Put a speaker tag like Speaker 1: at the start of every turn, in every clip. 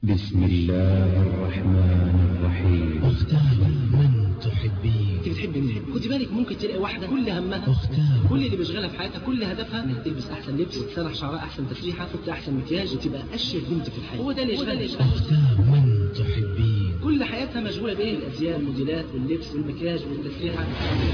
Speaker 1: بسم الله الرحمن الرحيم.
Speaker 2: اختار من تحبين.
Speaker 3: انت بتحب مين؟ خدي بالك ممكن تلاقي واحدة كل همها
Speaker 2: اختار
Speaker 3: كل اللي بيشغلها في حياتها كل هدفها انها تلبس احسن لبس وتسرح شعرها احسن تسريحه وتحط احسن مكياج وتبقى اشيك بنت في الحياه. هو ده اللي يشغلها.
Speaker 2: اختار من تحبين.
Speaker 3: كل حياتها مشغوله بايه؟ الازياء والموديلات واللبس والمكياج والتسريحه.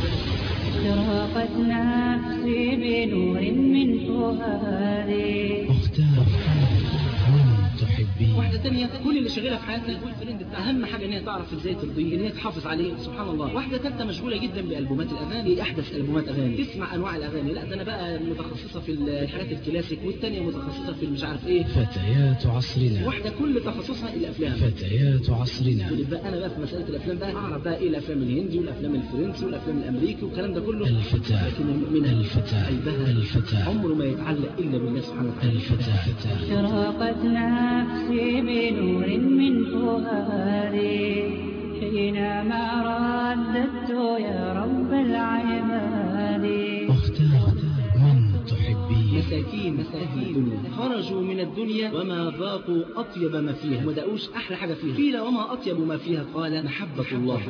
Speaker 4: اشرقت نفسي بنور من فؤادي.
Speaker 2: اختار من تحبين.
Speaker 3: واحده ثانيه كل اللي شغاله في حياتها البوي فريند بتاعها اهم حاجه ان هي تعرف ازاي ترضيه، ان هي تحافظ عليه. سبحان الله. واحده ثالثه مشغوله جدا بالبومات الاغاني، احدث البومات اغاني، تسمع انواع الاغاني. لا ده انا بقى متخصصه في الحاجات الكلاسيك، والثانيه متخصصه في مش عارف ايه.
Speaker 2: فتيات عصرنا.
Speaker 3: واحده كل تخصصها الافلام.
Speaker 2: فتيات عصرنا.
Speaker 3: بقى انا بقى في مساله الافلام بقى اعرف بقى ايه الافلام الهندي والافلام الفرنسي والافلام الامريكي والكلام ده كله.
Speaker 2: الفتاة.
Speaker 3: لكن المؤمنه
Speaker 2: الفتاة.
Speaker 3: قلبها
Speaker 2: الفتاة.
Speaker 3: عمره ما يتعلق الا بالله سبحانه وتعالى.
Speaker 2: الفتاة.
Speaker 4: اشرقت نفسي بنور من فؤادي حينما رددت يا رب العباد.
Speaker 2: اختار من تحبين.
Speaker 3: مساكين الدنيا خرجوا من الدنيا وما ذاقوا أطيب ما فيها، ما دقوش أحلى حاجة فيها. قيل وما أطيب ما فيها؟ قال محبة الله.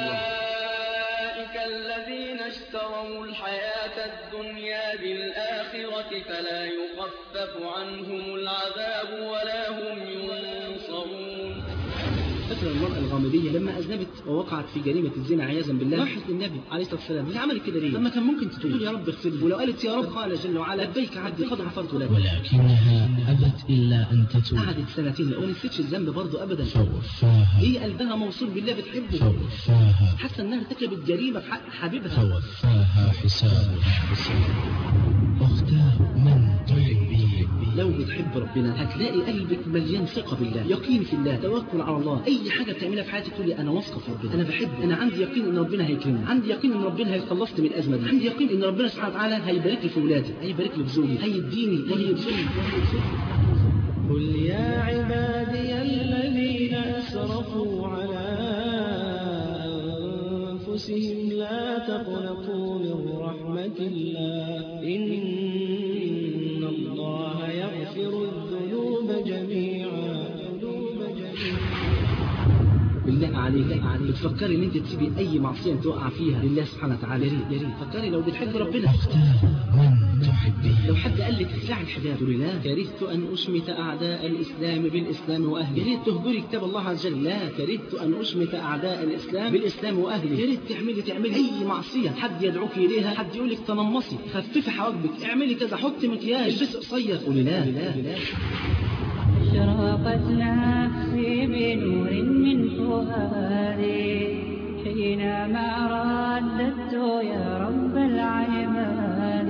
Speaker 5: أولئك الذين اشتروا الحياة الدنيا بالآخرة فلا يخفف عنهم العذاب ولا هم ينصرون.
Speaker 3: فاكر المرأة الغامدية لما أذنبت ووقعت في جريمة الزنا عياذا بالله، راحت للنبي عليه الصلاة والسلام. هي عملت كده ليه؟ لما كان ممكن تقول يا رب اغفر لي، ولو قالت يا رب قال جل وعلا لبيك عبدي قد غفرت لك.
Speaker 2: ولكنها أبت إلا أن تتوب.
Speaker 3: قعدت سنتين وما نسيتش الذنب برضه أبدا.
Speaker 2: فوفاها.
Speaker 3: هي قلبها موصول بالله بتحبه.
Speaker 2: فوفاها.
Speaker 3: حاسة إنها ارتكبت جريمة في حق حبيبها.
Speaker 2: فوفاها حسابها. اختار من تحبين.
Speaker 3: لو بتحب ربنا هتلاقي قلبك مليان ثقة بالله، يقين في الله، توكل على الله. أي حاجة بتعملها في حياتك تقولي أنا واثقة في ربنا، أنا بحب، أنا عندي يقين إن ربنا هيكرمني، عندي يقين إن ربنا هيخلصني من الأزمة دي، عندي يقين إن ربنا سبحانه وتعالى هيبارك لي في ولادي، هيبارك لي في زوجي، هيديني وهيرزقني.
Speaker 6: قل يا عبادي الذين أسرفوا على أنفسهم لا تقنطوا من رحمة الله إن الله يغفر الذنوب جميعا.
Speaker 3: بالله عليك بتفكري ان انت تسيبي اي معصيه توقع فيها لله سبحانه وتعالى؟ يا ريت فكري لو بتحبي ربنا.
Speaker 2: اختار من تحبين.
Speaker 3: لو حد قال لك اخلعي الحجاب تقولي لا، كرهت ان اشمت اعداء الاسلام بالاسلام واهله. يا ريت تهجري كتاب الله عز وجل. لا، كرهت ان اشمت اعداء الاسلام بالاسلام واهله. يا ريت تعملي اي معصيه حد يدعوك اليها، حد يقول لك تنمصي، خففي حواجبك، اعملي كذا، حطي مكياج، البسي قصير، قولي لا.
Speaker 4: اشرقت نفسي بنور من فؤادي حينما رددت يا رب العباد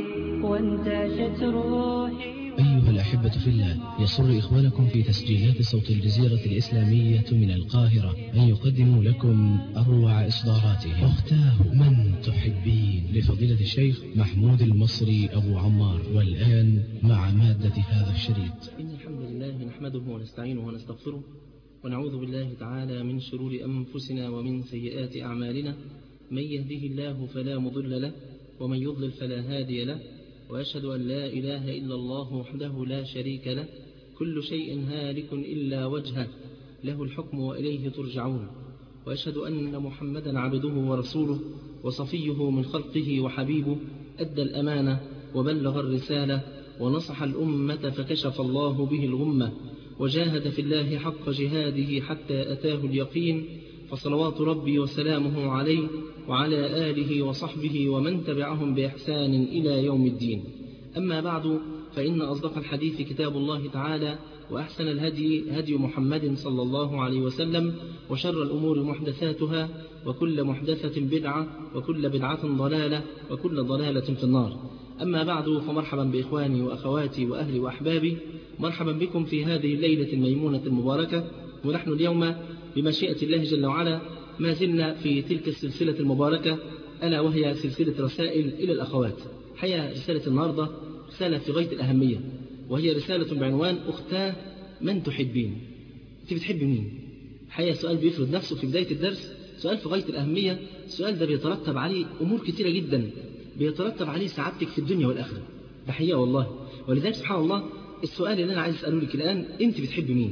Speaker 4: وانتشت روحي.
Speaker 2: أيها الأحبة في الله، يسر إخوانكم في تسجيلات صوت الجزيرة الإسلامية من القاهرة أن يقدموا لكم أروع إصداراتهم. اختار من تحبين لفضيلة الشيخ محمود المصري أبو عمار. والآن مع مادة هذا الشريط.
Speaker 3: إن الحمد لله نحمده ونستعينه ونستغفره ونعوذ بالله تعالى من شرور أنفسنا ومن سيئات أعمالنا. من يهده الله فلا مضل له ومن يضلل فلا هادي له، وأشهد أن لا إله إلا الله وحده لا شريك له، كل شيء هالك إلا وجهه، له الحكم وإليه ترجعون. وأشهد أن محمدا عبده ورسوله وصفيه من خلقه وحبيبه، أدى الأمانة وبلغ الرسالة ونصح الأمة فكشف الله به الغمة، وجاهد في الله حق جهاده حتى أتاه اليقين. فصلوات ربي وسلامه عليه وعلى آله وصحبه ومن تبعهم بإحسان إلى يوم الدين. أما بعد، فإن أصدق الحديث كتاب الله تعالى، وأحسن الهدي هدي محمد صلى الله عليه وسلم، وشر الأمور محدثاتها، وكل محدثة بدعة، وكل بدعة ضلالة، وكل ضلالة في النار. أما بعد، فمرحبا بإخواني وأخواتي وأهلي وأحبابي، مرحبا بكم في هذه الليلة الميمونة المباركة. ونحن اليوم بمشيئة الله جل وعلا ما زلنا في تلك السلسلة المباركة، ألا وهي سلسلة رسائل إلى الأخوات. حقيقة رسالة النهاردة رسالة في غاية الأهمية، وهي رسالة بعنوان اختاه من تحبين. أنت بتحب مين؟ حقيقة سؤال بيفرض نفسه في بداية الدرس، سؤال في غاية الأهمية. السؤال ده بيترتب عليه أمور كثيرة جدا، بيترتب عليه سعادتك في الدنيا والآخرة. ده حقيقة والله. ولذلك سبحان الله السؤال اللي أنا عايز أسأله لك الآن، أنت بتحب مين؟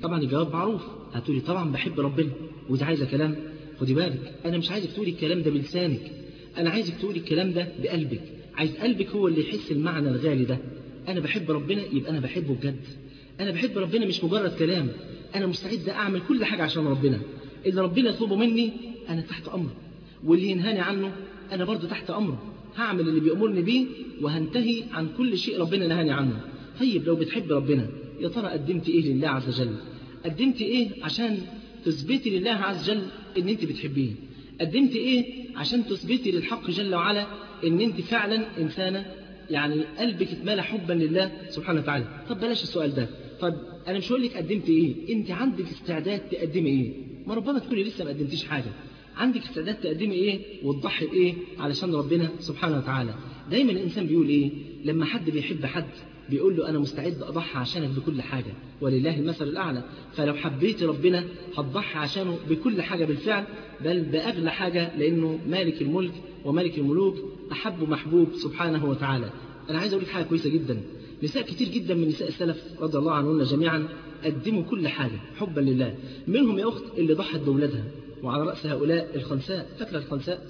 Speaker 3: طبعا الجواب معروف، هتقولي طبعا بحب ربنا، ودي عايزة كلام. خدي بالك، أنا مش عايزك تقولي الكلام ده بلسانك، أنا عايزك تقولي الكلام ده بقلبك، عايز قلبك هو اللي يحس المعنى الغالي ده. أنا بحب ربنا يبقى أنا بحبه بجد، أنا بحب ربنا مش مجرد كلام، أنا مستعد أعمل كل حاجة عشان ربنا. اللي ربنا يطلبه مني أنا تحت أمره، واللي ينهاني عنه أنا برضو تحت أمره، هعمل اللي بيأمرني بيه وهنتهي عن كل شيء ربنا نهاني عنه. طيب لو بتحب ربنا يا ترى قدمت إيه لله عز وجل؟ قدمت إيه عشان تثبتي لله عز وجل إن أنت بتحبيه؟ قدمت إيه عشان تثبتي للحق جل وعلا إن أنت فعلا إنسانة يعني قلبك اتملى حبا لله سبحانه وتعالى؟ طب بلاش السؤال ده، طب أنا مش هقول لك قدمت إيه، أنت عندك استعداد تقدمي إيه؟ ما ربما تكوني لسه ما قدمتيش حاجة، عندك استعداد تقدمي إيه وتضحي بإيه علشان ربنا سبحانه وتعالى؟ دايما الإنسان بيقول إيه لما حد بيحب حد؟ بيقول له أنا مستعد أضحي عشانك بكل حاجة، ولله المثل الأعلى. فلو حبيت ربنا هتضحي عشانه بكل حاجة بالفعل، بل بأغلى حاجة، لأنه مالك الملك ومالك الملوك، أحب محبوب سبحانه وتعالى. أنا عايز أقول لك حاجة كويسة جدا، نساء كتير جدا من نساء السلف رضي الله عنهن جميعا قدموا كل حاجة حبا لله. منهم يا أخت اللي ضحت بأولادها، وعلى رأس هؤلاء الخنساء. فاكرة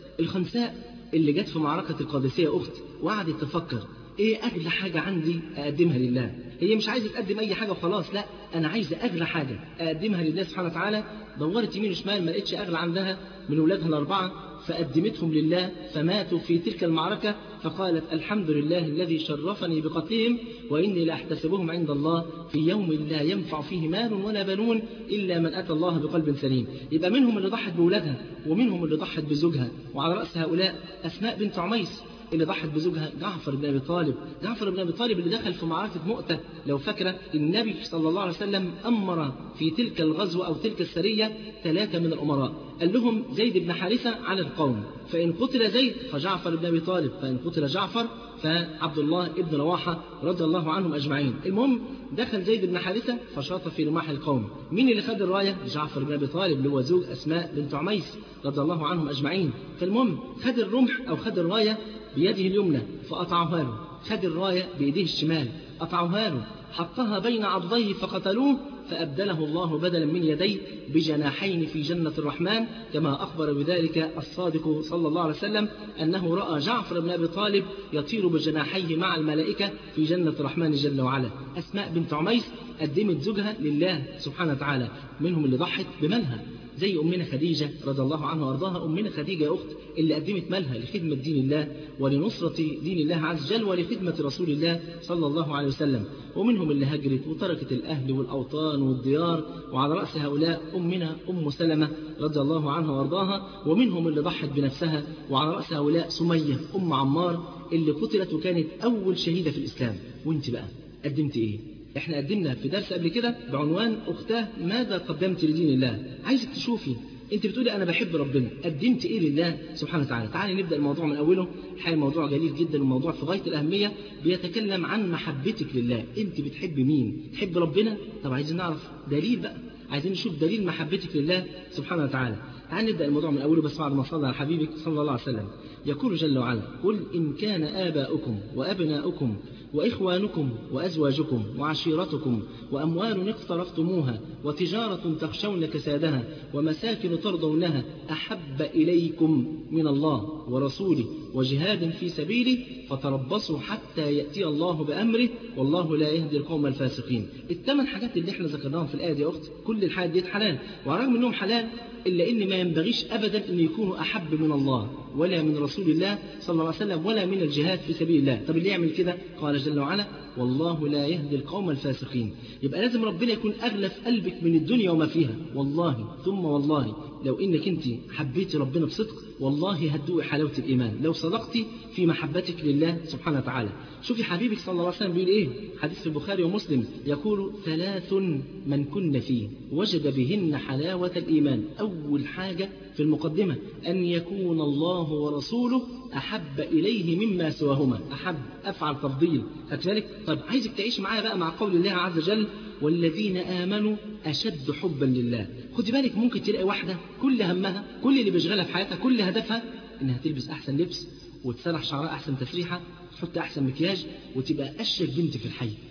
Speaker 3: الخنساء اللي جت في معركة القادسية يا أخت وقعدت تفكر ايه اغلى حاجة عندي اقدمها لله؟ هي مش عايزة تقدم اي حاجة وخلاص، لا، انا عايزة اغلى حاجة اقدمها لله سبحانه وتعالى. دورت يمين وشمال ما لقيتش اغلى عندها من ولادها الاربعة، فقدمتهم لله فماتوا في تلك المعركة، فقالت الحمد لله الذي شرفني بقتلهم وإني لأحتسبهم عند الله في يوم لا ينفع فيه مال ولا بنون إلا من أتى الله بقلب سليم. يبقى منهم اللي ضحت بولادها، ومنهم اللي ضحت بزوجها، وعلى رأس هؤلاء أسماء بنت عميس اللي ضحت بزوجها جعفر بن أبي طالب. جعفر بن أبي طالب اللي دخل في معركة مؤتة، لو فاكرة النبي صلى الله عليه وسلم أمر في تلك الغزوة أو تلك السرية 3 من الأمراء، قال لهم زيد بن حارثة على القوم، فإن قتل زيد فجعفر بن أبي طالب، فإن قتل جعفر فعبد الله بن رواحة رضي الله عنهم أجمعين. المهم دخل زيد بن حارثة فشاط في رماح القوم. مين اللي خد الراية؟ جعفر بن أبي طالب اللي هو زوج أسماء بنت عميس رضي الله عنهم أجمعين. فالمهم خد الرمح أو خد الراية بيده اليمنى فقطعوها له، خد الراية بيده الشمال قطعوها له، حطها بين عضديه فقتلوه، فأبدله الله بدلا من يديه بجناحين في جنة الرحمن، كما أخبر بذلك الصادق صلى الله عليه وسلم أنه رأى جعفر بن أبي طالب يطير بجناحيه مع الملائكة في جنة الرحمن جل وعلا. أسماء بنت عميس قدمت زوجها لله سبحانه وتعالى. منهم اللي ضحت بمالها زي أمنا خديجة رضي الله عنها وأرضاها. أمنا خديجة يا أخت اللي قدمت مالها لخدمة دين الله ولنصرة دين الله عز وجل ولخدمة رسول الله صلى الله عليه وسلم. ومنهم اللي هجرت وتركت الأهل والأوطان والديار، وعلى رأس هؤلاء أمنا أم سلمة رضي الله عنها وأرضاها. ومنهم اللي ضحت بنفسها، وعلى رأس هؤلاء سمية أم عمار اللي قتلت وكانت أول شهيدة في الإسلام. وانت بقى قدمت إيه؟ احنا قدمنا في درس قبل كده بعنوان أختاه ماذا قدمت لدين الله. عايزك تشوفي انت بتقولي انا بحب ربنا، قدمت ايه لله سبحانه وتعالى؟ تعالي نبدا الموضوع من اوله. الحقيقه موضوع جليل جدا وموضوع في غايه الاهميه، بيتكلم عن محبتك لله. انت بتحب مين؟ تحب ربنا؟ طب عايزين نعرف دليل بقى، عايزين نشوف دليل محبتك لله سبحانه وتعالى. تعالي نبدا الموضوع من اوله، بس بعد ما صلى على حبيبك صلى الله عليه وسلم. يقول جل وعلا: قل ان كان آباؤكم وأبناؤكم وإخوانكم وأزواجكم وعشيرتكم وأموال اقترفتموها وتجارة تخشون كسادها ومساكن ترضونها أحب إليكم من الله ورسوله وجهاد في سبيله فتربصوا حتى يأتي الله بأمره والله لا يهدي القوم الفاسقين. الثمان حاجات اللي احنا ذكرناهم في الآية دي يا أخت، كل الحاجات دي حلال، وعلى الرغم انهم حلال إلا إن ما ينبغيش أبدا أن يكونوا أحب من الله ولا من رسول الله صلى الله عليه وسلم ولا من الجهاد في سبيل الله. طب اللي يعمل كده قال جل وعلا: والله لا يهدي القوم الفاسقين. يبقى لازم ربنا يكون أغلى في قلبك من الدنيا وما فيها. والله ثم والله لو إنك أنت حبيتي ربنا بصدق والله هتدوقي حلاوة الإيمان لو صدقتي في محبتك لله سبحانه وتعالى. شوفي حبيبك صلى الله عليه وسلم بيقول إيه؟ حديث في البخاري ومسلم يقول: 3 من كن فيه وجد بهن حلاوة الإيمان. أول حاجة في المقدمة أن يكون الله ورسوله أحب إليه مما سواهما. أحب أفعل تفضيل. أتفالك؟ طيب عايزك تعيش معايا بقى مع قول الله عز وجل: والذين آمنوا أشد حبا لله. خدي بالك ممكن تلاقي واحدة كل همها، كل اللي بيشغلها في حياتها، كل هدفها إنها تلبس أحسن لبس وتسرح شعرها أحسن تسريحة، تحط أحسن مكياج، وتبقى أشيك بنت في الحي.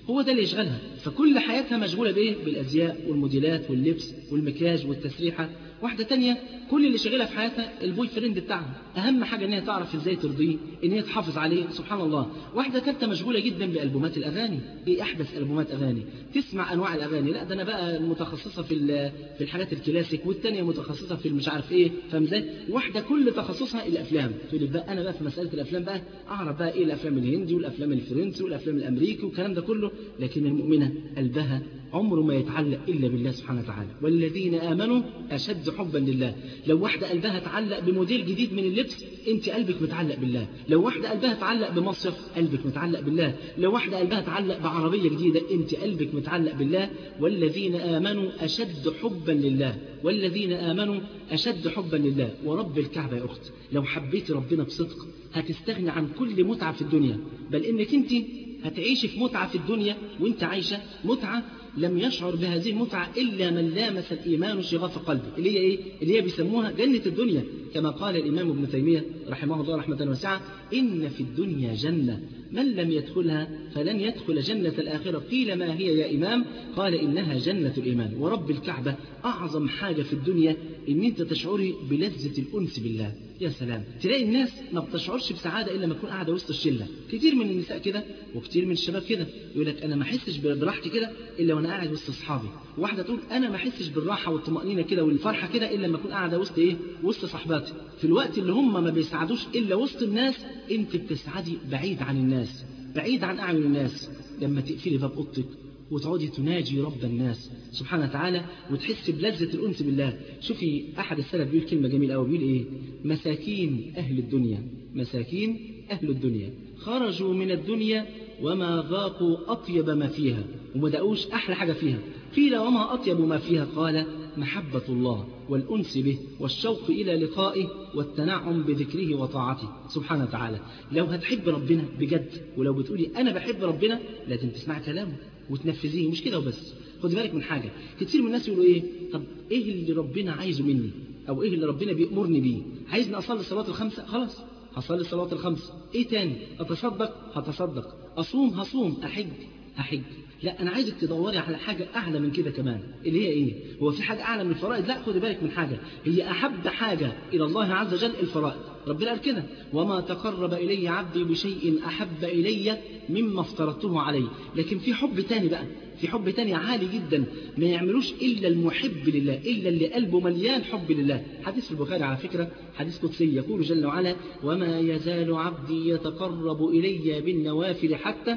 Speaker 3: هو ده اللي يشغلها. فكل حياتها مشغولة بإيه؟ بالأزياء والموديلات واللبس والمكياج والتسريحة. واحدة تانية كل اللي شغلها في حياتها البوي فريند بتاعها، أهم حاجة إن هي تعرف إزاي ترضيه، إن هي تحافظ عليه. سبحان الله. واحدة ثالثة مشغولة جدا بألبومات الأغاني، إيه أحدث ألبومات أغاني، تسمع أنواع الأغاني. لا ده أنا بقى متخصصة في الحاجات الكلاسيك، والتانية متخصصة في مش عارف إيه، فاهم إزاي؟ واحدة كل تخصصها الأفلام، تقول لك بقى أنا بقى في مسألة الأفلام بقى أعرف بقى إيه الأفلام الهندي والأفلام الفرنسي والأفلام الأمريكي والكلام ده كله. لكن المؤمنة قلبها عمره ما يتعلق إلا بالله سبحانه وتعالى. والذين آمنوا أشد حبا لله. لو واحدة قلبها تعلق بموديل جديد من اللبس، أنت قلبك متعلق بالله. لو واحدة قلبها تعلق بمصيف، قلبك متعلق بالله. لو واحدة قلبها تعلق بعربية جديدة، أنت قلبك متعلق بالله. والذين آمنوا أشد حبا لله. والذين آمنوا أشد حبا لله. ورب الكعبة يا أخت، لو حبيت ربنا بصدق هتستغني عن كل متعة في الدنيا، بل إنك أنت هتعيش في متعة في الدنيا وانت عايشة متعة لم يشعر بهذه المتعة إلا من لامس الإيمان شغاف قلبه، اللي هي إيه؟ اللي هي بيسموها جنة الدنيا. كما قال الإمام ابن تيمية رحمه الله رحمة واسعة: إن في الدنيا جنة من لم يدخلها فلن يدخل جنة الآخرة. قيل ما هي يا إمام؟ قال إنها جنة الإيمان. ورب الكعبة أعظم حاجة في الدنيا إن أنت تشعري بلذة الأنس بالله. يا سلام، تلاقي الناس ما بتشعرش بسعادة إلا ما تكون قاعدة وسط الشلة. كتير من النساء كده وكتير من الشباب كده، يقول لك أنا ما أحسش براحتي كده إلا وأنا قاعد وسط أصحابي. واحدة تقول أنا ما أحسش بالراحة والطمأنينة كده والفرحة كده إلا لما أكون قاعدة وسط إيه؟ وسط صحباتي. في الوقت اللي هم ما بيسعدوش إلا وسط الناس، أنت بتسعدي بعيد عن الناس، بعيد عن أعين الناس. لما تقفلي باب أوضتك وتقعدي تناجي رب الناس سبحانه وتعالى وتحس بلذة الأنس بالله. شوفي أحد السلف بيقول كلمة جميلة أوي، بيقول إيه؟ مساكين أهل الدنيا، مساكين أهل الدنيا خرجوا من الدنيا وما ذاقوا أطيب ما فيها، وما دقوش أحلى حاجة فيها. قيل وما أطيب ما فيها؟ قال محبة الله والأنس به والشوق إلى لقائه والتنعم بذكره وطاعته سبحانه وتعالى. لو هتحب ربنا بجد، ولو بتقولي أنا بحب ربنا، لازم تسمع كلامه وتنفذيه، مش كده وبس. خد بالك من حاجة، كتير من الناس يقولوا إيه؟ طب إيه اللي ربنا عايزه مني؟ أو إيه اللي ربنا بيأمرني بيه؟ عايزني أصلي الصلاة الخمسة؟ خلاص هصلي الصلاة الخمسة. إيه تاني؟ أتصدق؟ هتصدق. أصوم؟ هصوم. أحج؟ هحج. لا أنا عايزك تدوري على حاجة أعلى من كده كمان، اللي هي إيه؟ هو في حاجة أعلى من الفرائض؟ لا، خد بالك من حاجة، هي أحب حاجة إلى الله عز وجل الفرائض. ربنا قال كده: وما تقرب إلي عبدي بشيء أحب إلي مما افترضته عليه. لكن في حب تاني بقى، في حب تاني عالي جدا ما يعملوش إلا المحب لله، إلا اللي قلبه مليان حب لله. حديث في البخاري على فكرة، حديث قدسي، يقول جل وعلا: وما يزال عبدي يتقرب إلي بالنوافل حتى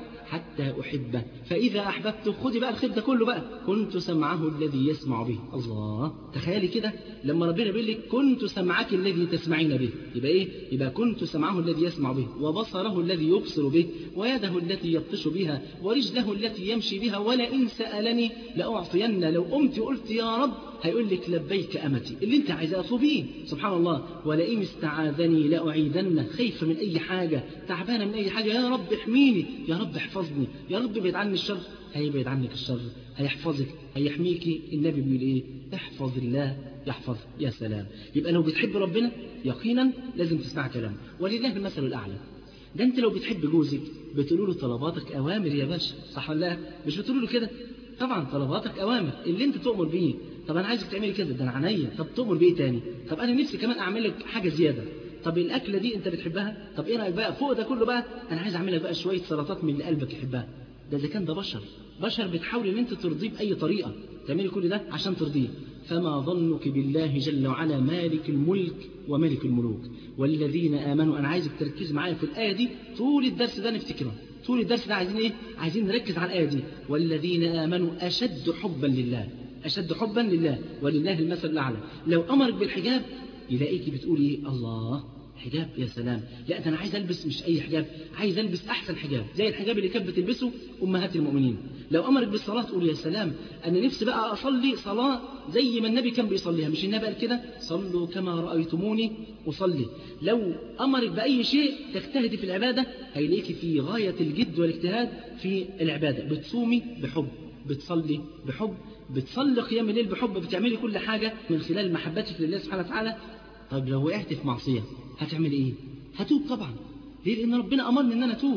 Speaker 3: أحبه فإذا أحببته. خدي بقى الخير ده كله بقى: كنت سمعه الذي يسمع به. الله، تخيلي كده لما ربنا بيقول لك كنت سمعك الذي تسمعين به، يبقى إيه؟ يبقى كنت سمعه الذي يسمع به، وبصره الذي يبصر به، ويده التي يبطش بها، ورجله التي يمشي بها، ولئن سألني لأعطين. لو قمت وقلت يا رب هيقول لك لبيك أمتي، اللي انت عايزاه اطلبيه. سبحان الله. ولئن استعاذني لأعيذن. خايفة من أي حاجة، تعبانة من أي حاجة، يا رب احميني، يا رب احفظني، يا رب ابعد عني الشر. هيبعد عنك الشر، هيحفظك، هيحميكي. النبي بيقول ايه؟ احفظ الله يحفظ. يا سلام. يبقى لو بتحب ربنا يقينا لازم تسمع كلامه. ولله المثل الأعلى. ده انت لو بتحب جوزك بتقول له طلباتك أوامر يا باشا، صح ولا لا؟ مش بتقول له كده؟ طبعا طلباتك أوامر، اللي انت تؤمر بيه. طب انا عايزك تعملي كده، ده انا عينيا. طب تؤمر بايه تاني؟ طب انا نفسي كمان اعمل لك حاجه زياده. طب الاكله دي انت بتحبها؟ طب ايه رايك بقى فوق ده كله بقى انا عايز اعمل لك بقى شويه سلطات من اللي قلبك يحبها. ده اذا كان ده بشر بتحاول ان انت ترضيه باي طريقه، تعملي كل ده عشان ترضيه. فما ظنك بالله جل وعلا مالك الملك وملك الملوك. والذين آمنوا. أنا عايزك تركز معايا في الآية دي طول الدرس ده، نفتكره طول الدرس ده. عايزين إيه؟ عايزين نركز على الآية دي. والذين آمنوا أشد حبا لله، أشد حبا لله، ولله المثل الأعلى. لو أمرك بالحجاب يلاقيكي بتقولي إيه؟ الله، حجاب، يا سلام. لا ده أنا عايز ألبس مش أي حجاب، عايز ألبس أحسن حجاب زي الحجاب اللي كانت بتلبسه أمهات المؤمنين. لو أمرك بالصلاة تقول يا سلام، أنا نفسي بقى أصلي صلاة زي ما النبي كان بيصليها. مش النبي قال كده؟ صلوا كما رأيتموني أصلي. لو أمرك بأي شيء تجتهدي في العبادة هيلاقيكي في غاية الجد والاجتهاد في العبادة. بتصومي بحب، بتصلي بحب، بتصلي قيام الليل بحب، بتعملي كل حاجة من خلال محبتك لله سبحانه وتعالى. طيب لو وقعت في معصية هتعمل إيه؟ هتوب طبعا. ليه؟ لأن ربنا أمرني إن أنا أتوب.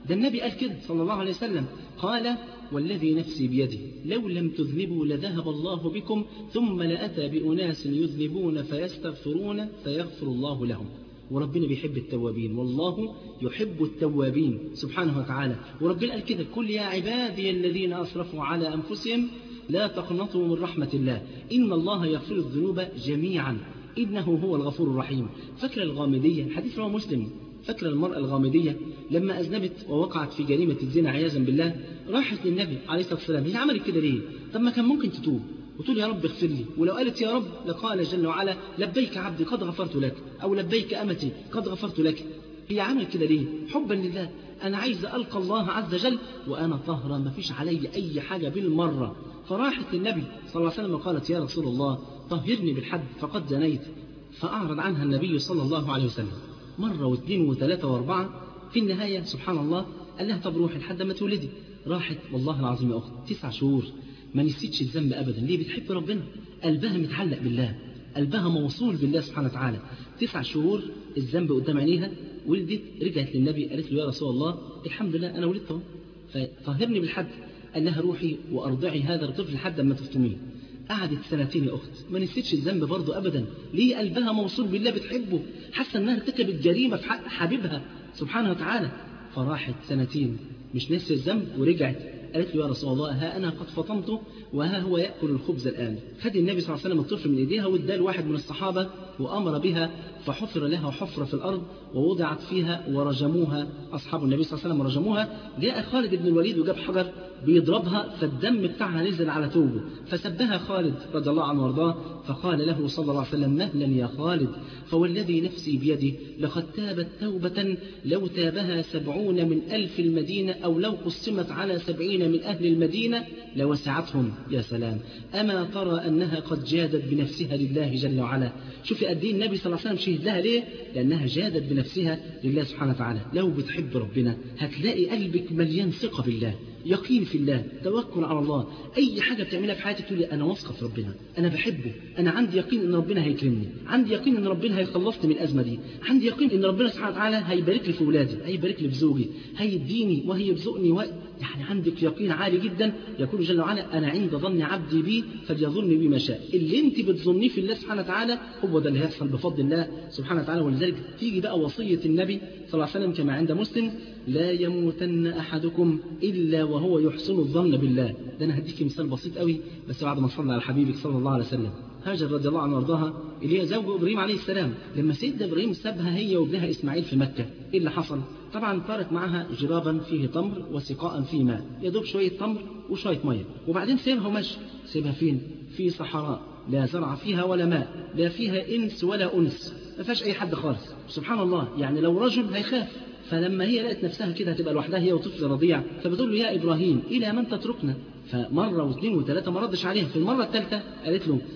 Speaker 3: ده النبي قال كده صلى الله عليه وسلم، قال والذي نفسي بيده لو لم تذنبوا لذهب الله بكم ثم لأتى بأناس يذنبون فيستغفرون فيغفر الله لهم. وربنا بيحب التوابين، والله يحب التوابين سبحانه وتعالى. وربنا قال كده قل يا عبادي الذين أسرفوا على أنفسهم لا تقنطوا من رحمة الله إن الله يغفر الذنوب جميعا إنه هو الغفور الرحيم. فاكرة الغامدية، حديث رواه مسلم، فاكرة المرأة الغامدية لما أذنبت ووقعت في جريمة الزنا عياذا بالله، راحت للنبي عليه الصلاة والسلام، هي عملت كده ليه؟ طب ما كان ممكن تتوب وتقول يا رب اغفر لي، ولو قالت يا رب لقال جل وعلا لبيك عبدي قد غفرت لك، أو لبيك أمتي قد غفرت لك. هي عملت كده ليه؟ حبا لله، أنا عايز ألقى الله عز وجل وأنا طهرة ما فيش علي أي حاجة بالمرة. فراحت للنبي صلى الله عليه وسلم وقالت يا رسول الله طهرني بالحد فقد زنيت. فأعرض عنها النبي صلى الله عليه وسلم مرة واثنين وثلاثة واربعة. في النهاية سبحان الله قال لها طب روحي لحد ما تولدي. راحت والله العظيم يا أخت 9 شهور ما نسيتش الذنب أبدا. ليه؟ بتحب ربنا، قلبها متعلق بالله، قلبها موصول بالله سبحانه وتعالى. 9 شهور الذنب قدام عينيها، ولدت، رجعت للنبي قالت له يا رسول الله الحمد لله أنا ولدت، فطهرني بالحد. قال لها روحي وأرضعي هذا الطفل لحد ما تفطميه. قعدت 2 سنين يا أخت ما نسيتش الذنب برضو أبدا. ليه؟ قلبها موصول بالله، بتحبه، حاسة أنها ارتكبت جريمة في حق حبيبها سبحانه وتعالى. فراحت 2 سنين مش نسي الذنب ورجعت قالت له يا رسول الله ها أنا قد فطمته وها هو يأكل الخبز الآن. خد النبي صلى الله عليه وسلم الطفل من إيديها واداه لواحد من الصحابة وأمر بها، فحفر لها حفرة في الأرض ووضعت فيها ورجموها أصحاب النبي صلى الله عليه وسلم رجموها. جاء خالد بن الوليد وجاب حجر بيضربها فالدم بتاعها نزل على ثوبه، فسبها خالد رضي الله عنه وارضاه، فقال له صلى الله عليه وسلم مهلا يا خالد فوالذي نفسي بيده لقد تابت توبة لو تابها 70 من ألف المدينة أو لو قسمت على 70 من أهل المدينة لوسعتهم. يا سلام، أما ترى أنها قد جادت بنفسها لله جل وعلا. شوفي قد ايه النبي صلى الله عليه وسلم شهد لها ليه؟ لأنها جادت بنفسها لله سبحانه وتعالى. لو بتحب ربنا هتلاقي قلبك مليان ثقة بالله، يقين في الله، توكل على الله. أي حاجة بتعملها في حياتك تقول أنا واثقة في ربنا، أنا بحبه، أنا عندي يقين إن ربنا هيكرمني، عندي يقين إن ربنا هيخلصني من الأزمة دي، عندي يقين إن ربنا سبحانه وتعالى هيبارك لي في أولادي، هيبارك لي في زوجي، هيديني وهيرزقني يعني عندك يقين عالي جدا. يقول جل وعلا أنا عند ظن عبدي بي فليظن بي ما شاء. اللي أنت بتظنيه في الله سبحانه وتعالى هو ده اللي هيحصل بفضل الله سبحانه وتعالى. ولذلك تيجي بقى وصية النبي صلى الله عليه وسلم كما عند مسلم لا يموتن أحدكم إلا وهو يحسن الظن بالله. ده أنا هديك مثال بسيط قوي بس بعد ما صلى على حبيبك صلى الله عليه وسلم. هاجر رضي الله عنها وارضاها اللي هي زوج إبراهيم عليه السلام، لما سيدنا إبراهيم سابها هي وابنها إسماعيل في مكة، إيه اللي حصل؟ طبعا ترك معها جرابا فيه تمر وسقاء فيه ماء، يدوب شوية تمر وشوية مية، وبعدين سيبها ومشي. سيبها فين؟ في صحراء لا زرع فيها ولا ماء، لا فيها إنس ولا أنس، ما فيهاش أي حد خالص. سبحان الله، يعني لو رجل هيخاف. فلما هي لقت نفسها كده هتبقى لوحدها هي وطفل رضيع، فبتقول له يا إبراهيم إلى من تتركنا؟ فمرة واثنين وثلاثة ما ردش عليها. في المرة الثالثة قالت له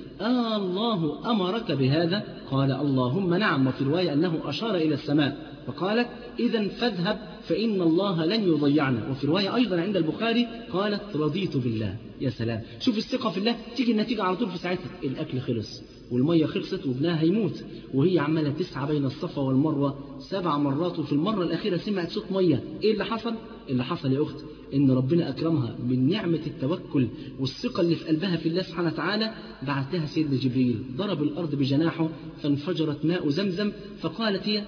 Speaker 3: الله أمرك بهذا؟ قال اللهم نعم. وفي رواية أنه أشار إلى السماء فقالت إذا فاذهب فإن الله لن يضيعنا. وفي رواية أيضا عند البخاري قالت رضيت بالله. يا سلام، شوف الثقة في الله، تيجي النتيجة على طول في ساعتها. الأكل خلص والمية خلصت وابنها هيموت، وهي عمالة تسعى بين الصفا والمروة 7 مرات، وفي المرة الأخيرة سمعت صوت مية. إيه اللي حصل؟ اللي حصل يا أخت إن ربنا أكرمها من نعمة التوكل والثقة اللي في قلبها في الله سبحانه وتعالى. بعت لها سيدنا جبريل ضرب الأرض بجناحه فانفجرت ماء زمزم، فقالت هي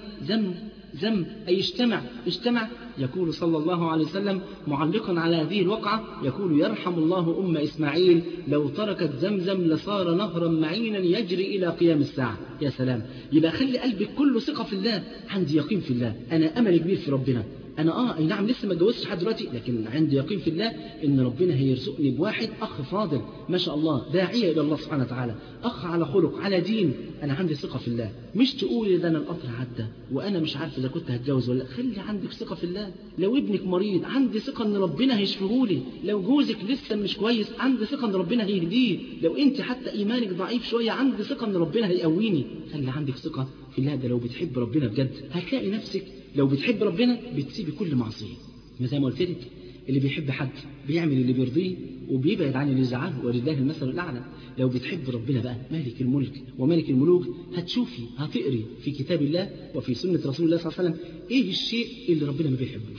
Speaker 3: زم أي اجتمع. يقول صلى الله عليه وسلم معلقا على هذه الوقعة يقول يرحم الله أم إسماعيل لو تركت زمزم لصار نهرا معينا يجري إلى قيام الساعة. يا سلام، يبقى خلي قلبك كله ثقة في الله. عندي يقين في الله، أنا أمل كبير في ربنا، أنا أي نعم لسه ما اتجوزتش لحد دلوقتي لكن عندي يقين في الله إن ربنا هيرزقني بواحد أخ فاضل ما شاء الله داعية إلى الله سبحانه وتعالى، أخ على خلق على دين. أنا عندي ثقة في الله. مش تقولي ده أنا القطر عدى وأنا مش عارف إذا كنت هتجوز ولا. خلي عندك ثقة في الله. لو ابنك مريض عندي ثقة إن ربنا هيشفيهولي. لو جوزك لسه مش كويس عندي ثقة إن ربنا هيهديه. لو أنت حتى إيمانك ضعيف شوية عندي ثقة إن ربنا هيقويني. خلي عندك ثقة في الله. ده لو بتحب ربنا بجد هتلاقي نفسك لو بتحب ربنا بتسيبي كل معصية. زي ما قلت لك اللي بيحب حد بيعمل اللي بيرضيه وبيبعد عن اللي يزعله، ولله المثل الأعلى. لو بتحب ربنا بقى مالك الملك ومالك الملوك هتشوفي هتقري في كتاب الله وفي سنة رسول الله صلى الله عليه وسلم ايه الشيء اللي ربنا ما بيحبوش،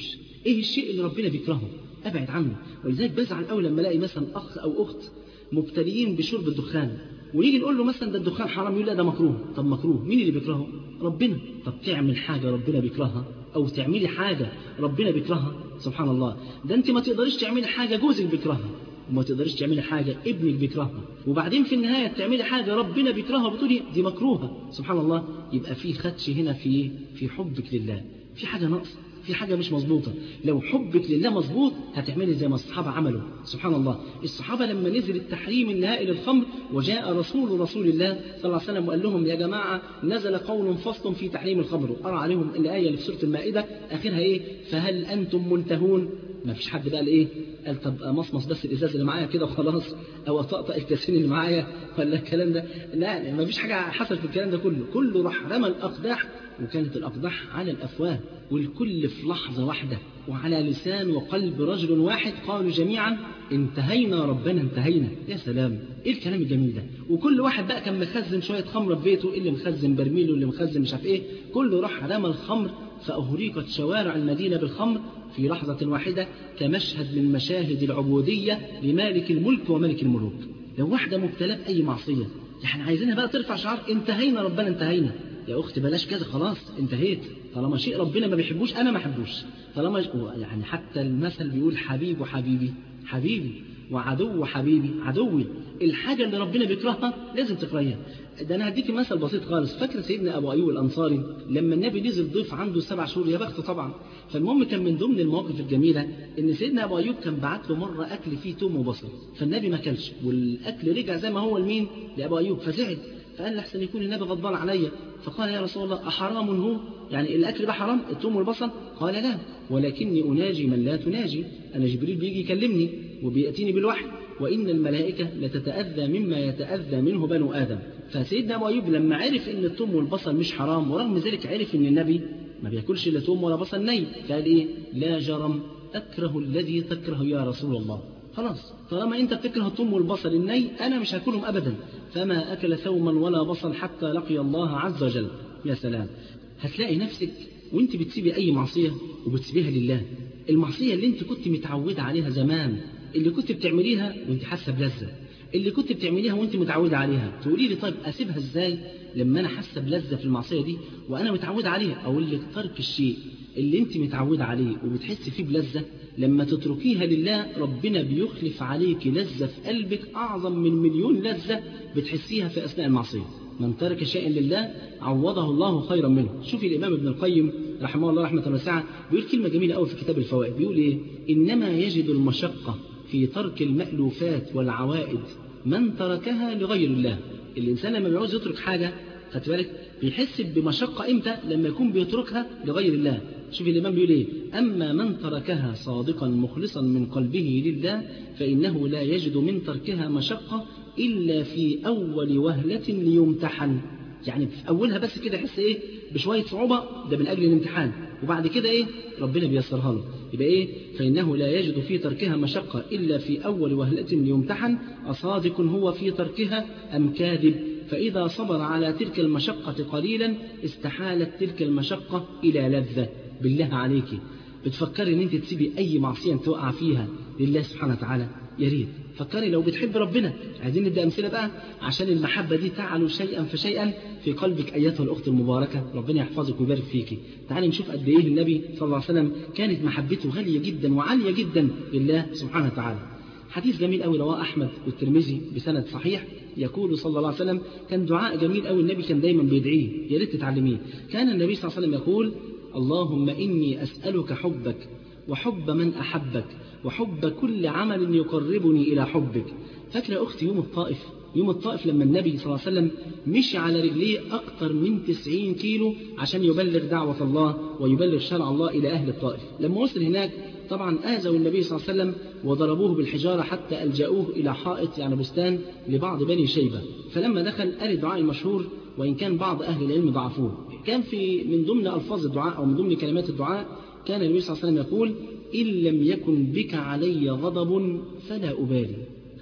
Speaker 3: إيه الشيء اللي ربنا بيكرهه؟ أبعد عنه. ولذلك بزعل قوي لما ألاقي مثلا أخ أو أخت مبتليين بشرب الدخان، ونيجي نقول له مثلا ده الدخان حرام، يقول لا ده مكروه. طب مكروه مين اللي بيكرهه؟ ربنا. طب تعمل حاجة ربنا بيكرهها أو تعملي حاجة ربنا بيكرهها؟ سبحان الله. ده أنت ما تقدرش تعملي حاجة جوزك بيكرهها، وما تقدرش تعملي حاجة ابنك بيكرهها، وبعدين في النهاية تعملي حاجة ربنا بيكرهها وبتقولي دي مكروهة. سبحان الله. يبقى في خدش هنا في حبك لله، في حاجة نقص، في حاجة مش مظبوطة. لو حبك لله مظبوط هتعملي زي ما الصحابة عملوا. سبحان الله. الصحابة لما نزل التحريم النهائي للخمر وجاء رسول الله صلى الله عليه وسلم وقال لهم يا جماعة نزل قول فصل في تحريم الخمر، وقرأ عليهم الآية اللي في سورة المائدة آخرها إيه؟ فهل أنتم منتهون؟ ما فيش حد بقى إيه؟ قال طب مصمص بس الإزاز اللي معايا كده وخلاص، أو أطقطق الكاسين اللي معايا، ولا الكلام ده. لا، ما فيش حاجة حصل في الكلام ده كله راح رمى الأقداح، وكانت الأقداح على الأفواه، والكل في لحظة واحدة وعلى لسان وقلب رجل واحد قالوا جميعا انتهينا ربنا انتهينا. يا سلام، ايه الكلام الجميل ده. وكل واحد بقى كان مخزن شوية خمرة في بيته، اللي مخزن برميل واللي مخزن مش عارف ايه، كله راح رمى الخمر، فأهريقت شوارع المدينة بالخمر في لحظة واحدة كمشهد من مشاهد العبودية لمالك الملك وملك الملوك. لو واحدة مبتلى بأي معصية، احنا عايزينها بقى ترفع شعار انتهينا ربنا انتهينا. يا أخت بلاش كذا، خلاص انتهيت. طالما شيء ربنا ما بيحبوش أنا ما أحبوش. طالما يعني حتى المثل بيقول حبيب وحبيبي حبيبي، وعدو حبيبي عدوي. الحاجة اللي ربنا بيكرهها لازم تكرهها. ده أنا هديكي مثل بسيط خالص. فاكر سيدنا أبو أيوب الأنصاري لما النبي نزل ضيف عنده 7 شهور؟ يا بخت طبعا. فالمهم كان من ضمن المواقف الجميلة إن سيدنا أبو أيوب كان بعت له مرة أكل فيه توم وبصل، فالنبي ما كلش، والأكل رجع زي ما هو لمين؟ لأبو أيوب. فزعل، فقال لحسن يكون النبي غضبان عليا، فقال يا رسول الله أحرام هو؟ يعني الأكل ده حرام التوم والبصل؟ قال لا، ولكني أناجي من لا تناجي. أنا جبريل بيجي يكلمني وبيأتيني بالوحي، وإن الملائكة لتتأذى مما يتأذى منه بنو آدم. فسيدنا أبو أيوب لما عرف إن التوم والبصل مش حرام، ورغم ذلك عرف إن النبي ما بيأكلش لا توم ولا بصل ني، قال إيه؟ لا جرم أكره الذي تكره يا رسول الله. خلاص، طالما أنت بتكره الثوم والبصل الني أنا مش هاكلهم أبدا. فما أكل ثوما ولا بصل حتى لقي الله عز وجل. يا سلام. هتلاقي نفسك وانت بتسيبي أي معصية وبتسيبيها لله، المعصية اللي انت كنت متعودة عليها زمان، اللي كنت بتعمليها وانت حاسة بلذة، اللي كنت بتعمليها وانت متعودة عليها، تقولي لي طيب أسيبها ازاي لما أنا حاسة بلذة في المعصية دي وأنا متعودة عليها؟ أقول لك ترك الشيء اللي انت متعودة عليه وبتحسي فيه بلذة، لما تتركيها لله ربنا بيخلف عليك لذة في قلبك أعظم من مليون لذة بتحسيها في أثناء المعصية. من ترك شيئا لله عوضه الله خيرا منه. شوفي الإمام ابن القيم رحمه الله رحمة واسعة بيقول كلمة جميلة قوي في كتاب الفوائد، بيقول إيه؟ إنما يجد المشقة في ترك المألوفات والعوائد من تركها لغير الله. الإنسان لما بيعوز يترك حاجة، خدت بالك، بيحس بمشقة إمتى؟ لما يكون بيتركها لغير الله. شوف الإمام بيقول إيه؟ أما من تركها صادقا مخلصا من قلبه لله فإنه لا يجد من تركها مشقة إلا في أول وهلة ليمتحن. يعني في أولها بس كده يحس إيه؟ بشوية صعوبة، ده من أجل الامتحان، وبعد كده إيه؟ ربنا بيسرها له. يبقى إيه؟ فإنه لا يجد في تركها مشقة إلا في أول وهلة ليمتحن أصادق هو في تركها أم كاذب؟ فإذا صبر على تلك المشقة قليلا استحالت تلك المشقة إلى لذة. بالله عليك بتفكري ان انت تسيبي اي معصية توقع فيها لله سبحانه وتعالى؟ يا ريت فكري لو بتحب ربنا. عايزين ندي امثله بقى عشان المحبه دي تعلو شيئا فشيئا في قلبك ايتها الاخت المباركه، ربنا يحفظك ويبارك فيكي. تعالي نشوف قد ايه النبي صلى الله عليه وسلم كانت محبته غاليه جدا وعاليه جدا لله سبحانه وتعالى. حديث جميل قوي رواه احمد والترمذي بسند صحيح، يقول صلى الله عليه وسلم، كان دعاء جميل قوي النبي كان دايما بيدعيه، يا ريت تتعلميه. كان النبي صلى الله عليه وسلم يقول: اللهم إني أسألك حبك وحب من أحبك وحب كل عمل يقربني إلى حبك. فاكرة أختي يوم الطائف لما النبي صلى الله عليه وسلم مشي على رجليه أكثر من 90 كيلو عشان يبلغ دعوة الله ويبلغ شرع الله إلى أهل الطائف. لما وصل هناك طبعا آذوا النبي صلى الله عليه وسلم وضربوه بالحجارة حتى ألجأوه إلى حائط يعني بستان لبعض بني شيبة. فلما دخل قال الدعاء المشهور وإن كان بعض أهل العلم ضعفوه. كان في من ضمن ألفاظ الدعاء أو من ضمن كلمات الدعاء كان النبي صلى الله عليه وسلم يقول: إن لم يكن بك علي غضب فلا أبالي.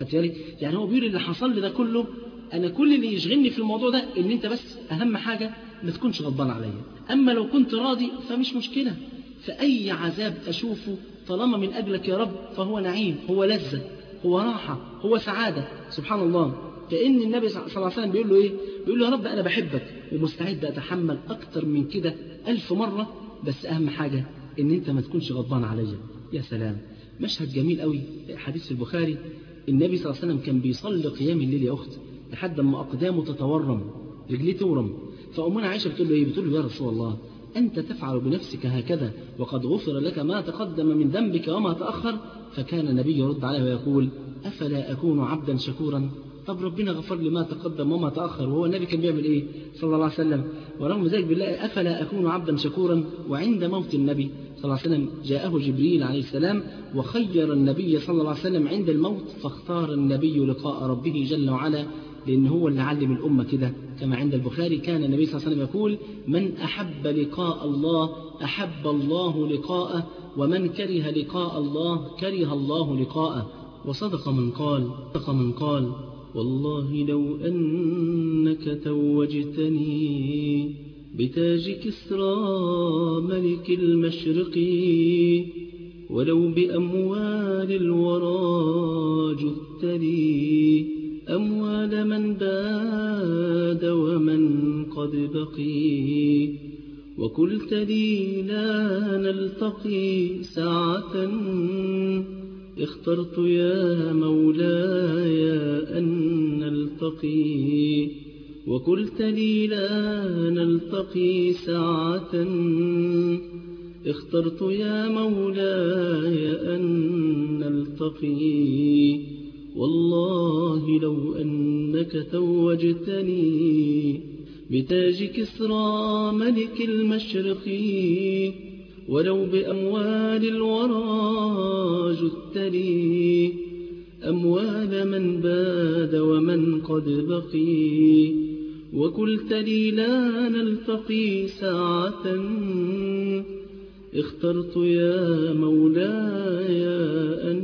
Speaker 3: يعني هو بيقول اللي حصل لي ده كله، أنا كل اللي يشغلني في الموضوع ده إن أنت بس أهم حاجة ما تكونش غضبان عليا، أما لو كنت راضي فمش مشكلة. فأي عذاب أشوفه طالما من أجلك يا رب فهو نعيم، هو لذة، هو راحة، هو سعادة. سبحان الله. فإن النبي صلى الله عليه وسلم بيقول له إيه؟ بيقول له يا رب أنا بحبك ومستعد أتحمل أكتر من كده 1000 مرة، بس أهم حاجة إن أنت ما تكونش غضبان عليا. يا سلام، مشهد جميل قوي. حديث في البخاري، النبي صلى الله عليه وسلم كان بيصلي قيام الليل يا أخت لحد ما أقدامه تتورم، رجليه تورم. فأمنا عائشة بتقول له إيه؟ بتقول له يا رسول الله أنت تفعل بنفسك هكذا وقد غفر لك ما تقدم من ذنبك وما تأخر؟ فكان النبي يرد عليه ويقول أفلا أكون عبدا شكورا؟ طب ربنا غفر لي ما تقدم وما تأخر، وهو النبي كان بيعمل إيه صلى الله عليه وسلم؟ ورغم ذلك بالله أفلا أكون عبدا شكورا. وعند موت النبي صلى الله عليه وسلم جاءه جبريل عليه السلام وخير النبي صلى الله عليه وسلم عند الموت، فاختار النبي لقاء ربه جل وعلا، لأن هو اللي علم الأمة كده. كما عند البخاري كان النبي صلى الله عليه وسلم يقول من أحب لقاء الله أحب الله لقاءه، ومن كره لقاء الله كره الله لقاءه. وصدق من قال والله لو أنك توجتني بتاج كسرى ملك المشرق ولو بأموال الورى جدتني أموال من باد ومن قد بقي وقلت لي لا نلتقي ساعة اخترت يا مولاي أن نلتقي وقلت لي لا نلتقي ساعة اخترت يا مولاي أن نلتقي والله لو أنك توجتني بتاج كسرى ملك المشرق ولو بأموال الورى جدتني أموال من باد ومن قد بقي وقلت لي لا نلتقي ساعة اخترت يا مولاي أن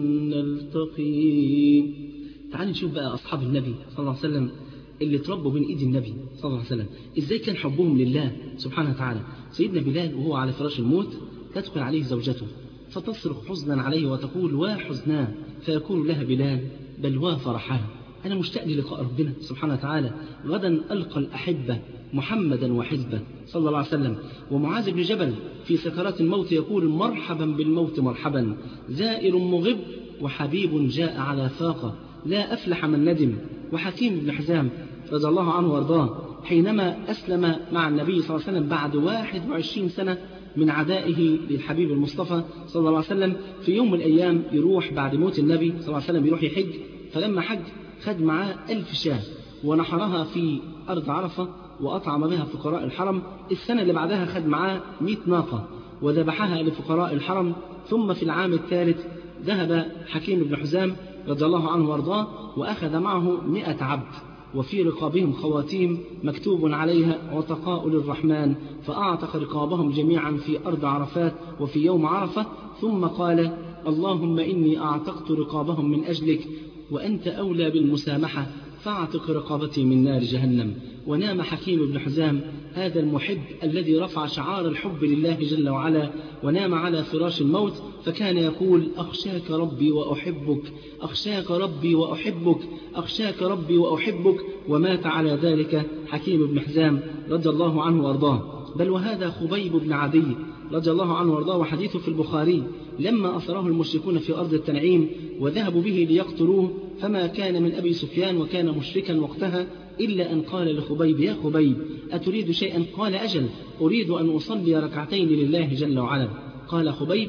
Speaker 3: نلتقي. تعال نشوف بقى أصحاب النبي صلى الله عليه وسلم اللي تربوا بين إيد النبي صلى الله عليه وسلم إزاي كان حبهم لله سبحانه وتعالى. سيدنا بلال وهو على فراش الموت تدخل عليه زوجته فتصرخ حزنا عليه وتقول وحزنا، فيقول لها بلال بل وفرحها، أنا مشتاق للقاء ربنا سبحانه وتعالى، غدا ألقى الأحبة محمدا وحزبه صلى الله عليه وسلم. ومعاذ بن جبل في سكرات الموت يقول مرحبا بالموت مرحبا، زائر مغب وحبيب جاء على فاقة، لا أفلح من ندم. وحكيم بن حزام رضي الله عنه وارضاه حينما أسلم مع النبي صلى الله عليه وسلم بعد 21 سنة من عدائه للحبيب المصطفى صلى الله عليه وسلم، في يوم من الأيام يروح بعد موت النبي صلى الله عليه وسلم يروح يحج، فلما حج خد معاه 1000 شاة ونحرها في أرض عرفة وأطعم بها فقراء الحرم. السنة اللي بعدها خد معاه 100 ناقة وذبحها لفقراء الحرم. ثم في العام الثالث ذهب حكيم بن حزام رضي الله عنه وارضاه وأخذ معه 100 عبد وفي رقابهم خواتيم مكتوب عليها عتقاء للرحمن، فأعتق رقابهم جميعا في أرض عرفات وفي يوم عرفة. ثم قال اللهم إني أعتقت رقابهم من أجلك وأنت أولى بالمسامحة فاعتق رقابتي من نار جهنم. ونام حكيم بن حزام هذا المحب الذي رفع شعار الحب لله جل وعلا، ونام على فراش الموت فكان يقول أخشاك ربي وأحبك، أخشاك ربي وأحبك، أخشاك ربي وأحبك. ومات على ذلك حكيم بن حزام رضي الله عنه وارضاه. بل وهذا خبيب بن عدي رضي الله عنه وارضاه وحديثه في البخاري لما أسره المشركون في أرض التنعيم وذهبوا به ليقتلوه، فما كان من أبي سفيان وكان مشركا وقتها إلا أن قال لخبيب يا خبيب أتريد شيئا؟ قال أجل، أريد أن أصلي ركعتين لله جل وعلا. قال خبيب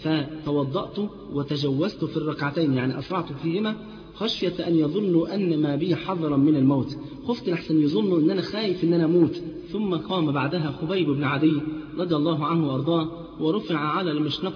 Speaker 3: فتوضأت وتجوزت في الركعتين، يعني أسرعت فيهما خشية أن يظنوا أن ما بي حذرا من الموت، خفت لحسن يظنوا أن أنا خايف أن أنا أموت. ثم قام بعدها خبيب بن عدي رضي الله عنه وارضاه ورفع على المشنقة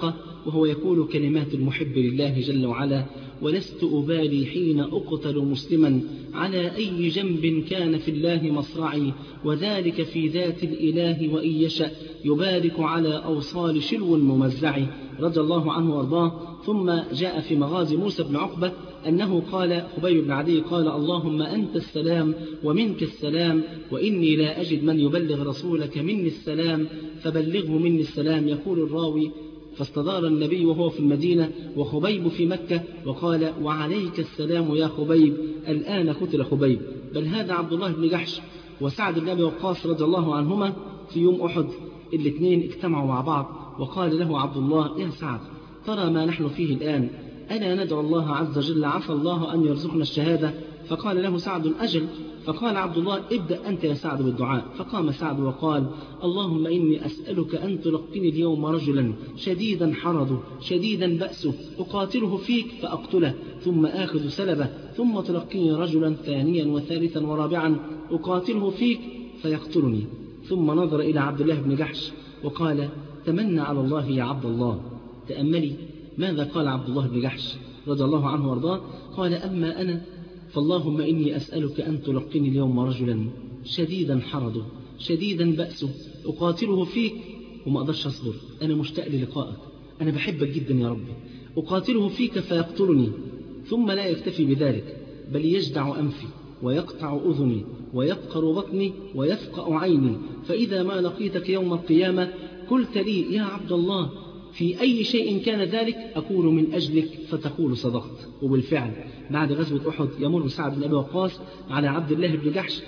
Speaker 3: وهو يقول كلمات المحب لله جل وعلا: ولست أبالي حين أقتل مسلما على أي جنب كان في الله مصرعي، وذلك في ذات الإله وإن يشأ يبارك على أوصال شلو ممزع، رضي الله عنه وارضاه. ثم جاء في مغازي موسى بن عقبة أنه قال خبيب بن عدي قال: اللهم أنت السلام ومنك السلام، وإني لا أجد من يبلغ رسولك مني السلام فبلغه مني السلام. يقول الراوي: فاستدار النبي وهو في المدينة وخبيب في مكة وقال: وعليك السلام يا خبيب. الآن قتل خبيب. بل هذا عبد الله بن جحش وسعد بن أبي وقاص رضي الله عنهما في يوم أحد الاثنين اجتمعوا مع بعض، وقال له عبد الله: يا سعد، ترى ما نحن فيه الآن، ألا ندعو الله عز وجل عسى الله أن يرزقنا الشهادة؟ فقال له سعد: أجل. فقال عبد الله: ابدأ أنت يا سعد بالدعاء. فقام سعد وقال: اللهم إني أسألك أن تلقني اليوم رجلا شديدا حرضه شديدا بأسه أقاتله فيك فأقتله ثم آخذ سلبه، ثم تلقني رجلا ثانيا وثالثا ورابعا أقاتله فيك فيقتلني. ثم نظر إلى عبد الله بن جحش وقال: تمنى على الله يا عبد الله. تأملي ماذا قال عبد الله بن جحش رضي الله عنه وارضاه. قال: أما أنا فاللهم إني أسألك أن تلقني اليوم رجلا شديدا حرضه شديدا بأسه أقاتله فيك وما أقدرش أصبر، أنا مشتاق للقائك، أنا بحبك جدا يا ربي، أقاتله فيك فيقتلني. ثم لا يكتفي بذلك بل يجدع أنفي ويقطع أذني ويفقر بطني ويفقأ عيني، فإذا ما لقيتك يوم القيامة قلت لي: يا عبد الله، في أي شيء كان ذلك؟ أقول: من أجلك، فتقول صدقت. وبالفعل بعد غزوة أحد يمر سعد بن أبي وقاص على عبد الله بن جحش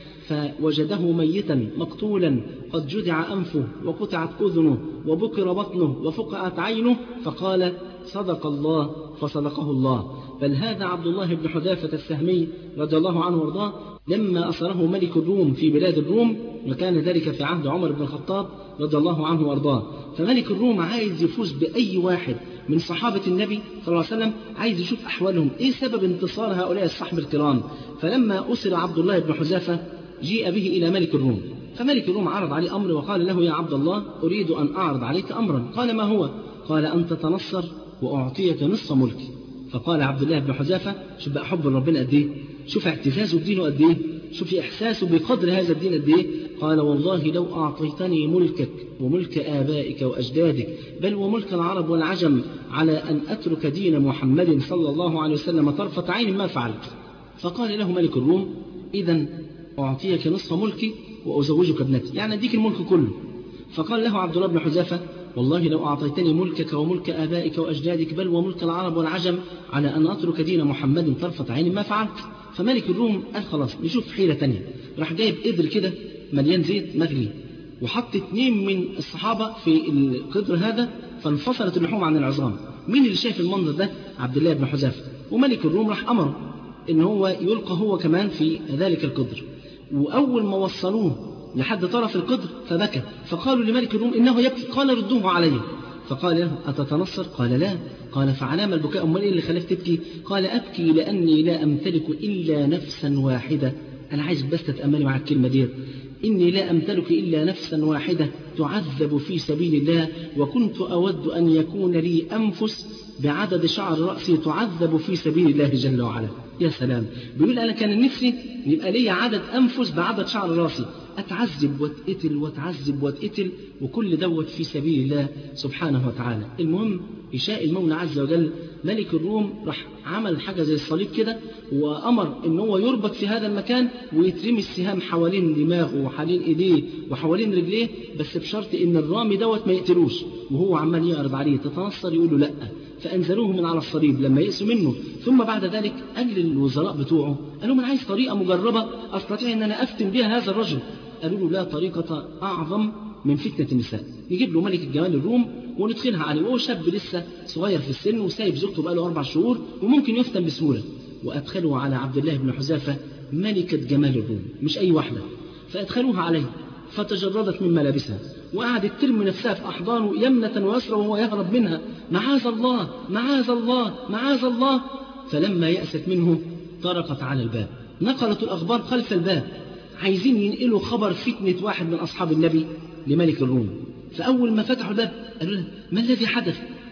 Speaker 3: فوجده ميتا مقتولا قد جدع أنفه وقطعت أذنه وبكر بطنه وفقعت عينه، فقال: صدق الله فصدقه الله. بل هذا عبد الله بن حذافة السهمي رضي الله عنه وارضاه لما أسره ملك الروم في بلاد الروم، وكان ذلك في عهد عمر بن الخطاب رضي الله عنه وارضاه، فملك الروم عايز يفوز بأي واحد من صحابة النبي صلى الله عليه وسلم، عايز يشوف أحوالهم إيه سبب انتصار هؤلاء الصحب الكرام. فلما أسر عبد الله بن حذافة جيء به إلى ملك الروم، فملك الروم عرض عليه أمر وقال له: يا عبد الله، أريد أن أعرض عليك أمرا. قال: ما هو؟ قال: أن تتنصر وأعطيك نصف ملكي. فقال عبد الله بن حذافة: شوف بقى حب ربنا قد إيه، شوف اعتزازه بدينه قد إيه، شوف إحساسه بقدر هذا الدين قد إيه. قال: والله لو أعطيتني ملكك وملك آبائك وأجدادك بل وملك العرب والعجم على أن أترك دين محمد صلى الله عليه وسلم طرفة عين ما فعلت. فقال له ملك الروم: إذن أعطيك نصف ملكي وأزوجك ابنتي، يعني أديك الملك كله. فقال له عبد الله بن حذافة: والله لو أعطيتني ملكك وملك آبائك وأجدادك بل وملك العرب والعجم على أن أترك دين محمد طرفة عين ما فعلت. فملك الروم قال: خلاص نشوف حيلة تانية. راح جايب قدر كده مليان زيت مغلي وحط 2 من الصحابة في القدر هذا، فانفصلت اللحوم عن العظام. مين اللي شايف المنظر ده؟ عبد الله بن حذافة. وملك الروم راح أمره إن هو يلقى هو كمان في ذلك القدر، وأول ما وصلوه لحد طرف القدر فبكى، فقالوا لملك الروم: إنه يبكي. قال: ردوه عليه. فقال له: أتتنصر؟ قال: لا. قال: فعلام البكاء؟ أمال إيه اللي خلاك تبكي؟ قال: أبكي لأني لا أمتلك إلا نفسا واحدة. أنا عايز بس تتأملي مع الكلمة دي: إني لا أمتلك إلا نفسا واحدة تعذب في سبيل الله، وكنت أود أن يكون لي أنفس بعدد شعر رأسي تعذب في سبيل الله جل وعلا. يا سلام، بيقول أنا كان نفسي يبقى لي عدد أنفس بعدد شعر رأسي، أتعذب واتقتل واتعذب واتقتل، وكل دوت في سبيل الله سبحانه وتعالى. المهم يشاء المولى عز وجل ملك الروم راح عمل حاجة زي الصليب كده، وأمر إن هو يربط في هذا المكان ويترمي السهام حوالين دماغه وحوالين إيديه وحوالين رجليه، بس بشرط إن الرامي دوت ما يقتلوش، وهو عمال يعرض عليه: تتنصر؟ يقول له لأ. فأنزلوه من على الصليب لما يئسوا منه. ثم بعد ذلك قال للوزراء بتوعه: قالوا: أنا عايز طريقة مجربة أستطيع أن أنا أفتن بها هذا الرجل. قالوا له: لا طريقة أعظم من فتنة النساء، نجيب له ملك الجمال الروم وندخلها عليه، وهو شاب لسه صغير في السن وسايب زوجته بقاله 4 شهور وممكن يفتن بسهولة. وأدخلوا على عبد الله بن حذافة ملكة جمال الروم، مش أي واحدة، فأدخلوها عليه فتجردت من ملابسها وقعدت ترمي نفسها في أحضانه يمنة ويسرى وهو يهرب منها: معاذ الله معاذ الله معاذ الله. فلما يأست منه طرقت على الباب، نقلت الأخبار خلف الباب، عايزين ينقلوا خبر فتنة واحد من أصحاب النبي لملك الروم. فأول ما فتحوا الباب قالوا له: ما الذي حدث؟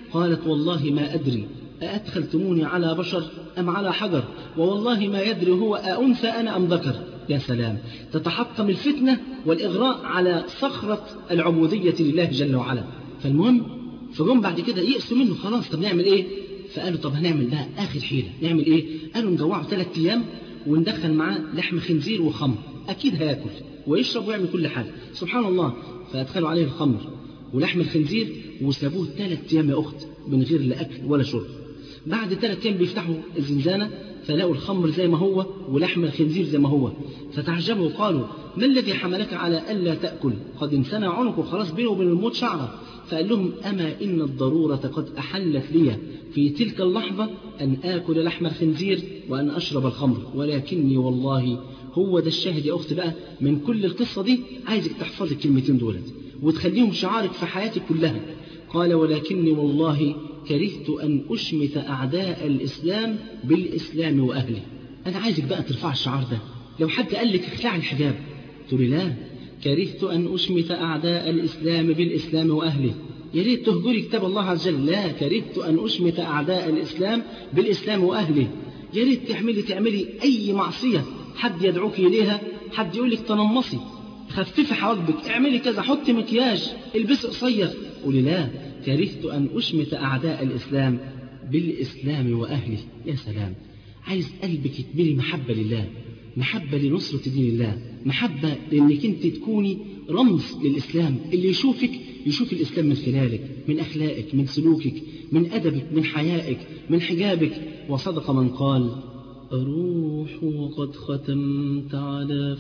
Speaker 3: قالت والله ما أدري أأدخلتموني على بشر أم على حجر، ووالله ما يدري هو أأنثى أنا أم ذكر. يا سلام، تتحطم الفتنة والإغراء على صخرة العبودية لله جل وعلا. فالمهم فجم بعد كده يئسوا منه، خلاص طب نعمل إيه؟ فقالوا طب هنعمل بقى آخر حيلة. نعمل إيه؟ قالوا نجوعه 3 أيام وندخل معاه لحم خنزير وخمر، أكيد هياكل ويشرب ويعمل كل حاجة. سبحان الله، فأدخلوا عليه الخمر ولحم الخنزير وسابوه 3 أيام يا أخت من غير لا أكل ولا شرب. بعد 3 أيام بيفتحوا الزنزانة فلاقوا الخمر زي ما هو ولحم الخنزير زي ما هو، فتعجبوا وقالوا ما الذي حملك على ألا تأكل؟ قد انثنى عنق وخلاص بينه وبين الموت شعرة. فقال لهم أما إن الضرورة قد أحلت لي في تلك اللحظة أن آكل لحم الخنزير وأن أشرب الخمر، ولكني والله هو ده الشاهد يا أخت بقى من كل القصة دي. عايزك تحفظ الكلمتين دولت وتخليهم شعارك في حياتك كلها. قال ولكني والله كرهت أن أشمت أعداء الإسلام بالإسلام وأهله. أنا عايزك بقى ترفع الشعار ده. لو حد قال لك اخلع الحجاب تقولي لا، كرهت أن أشمت أعداء الإسلام بالإسلام وأهله. يا ريت تهجري كتاب الله عز وجل، لا كرهت أن أشمت أعداء الإسلام بالإسلام وأهله. يا ريت تعملي أي معصية حد يدعوك إليها، حد يقول لك تنمصي، خففي حواجبك، اعملي كذا، حطي مكياج، البسي قصير، قولي لا كرهت أن أشمت أعداء الإسلام بالإسلام وأهله. يا سلام، عايز قلبك يتملي محبة لله، محبة لنصرة دين الله، محبة لأنك أنت تكوني رمز للإسلام. اللي يشوفك يشوف الإسلام من خلالك، من أخلاقك، من سلوكك، من أدبك، من حيائك، من حجابك. وصدق من قال أروح وقد ختمت على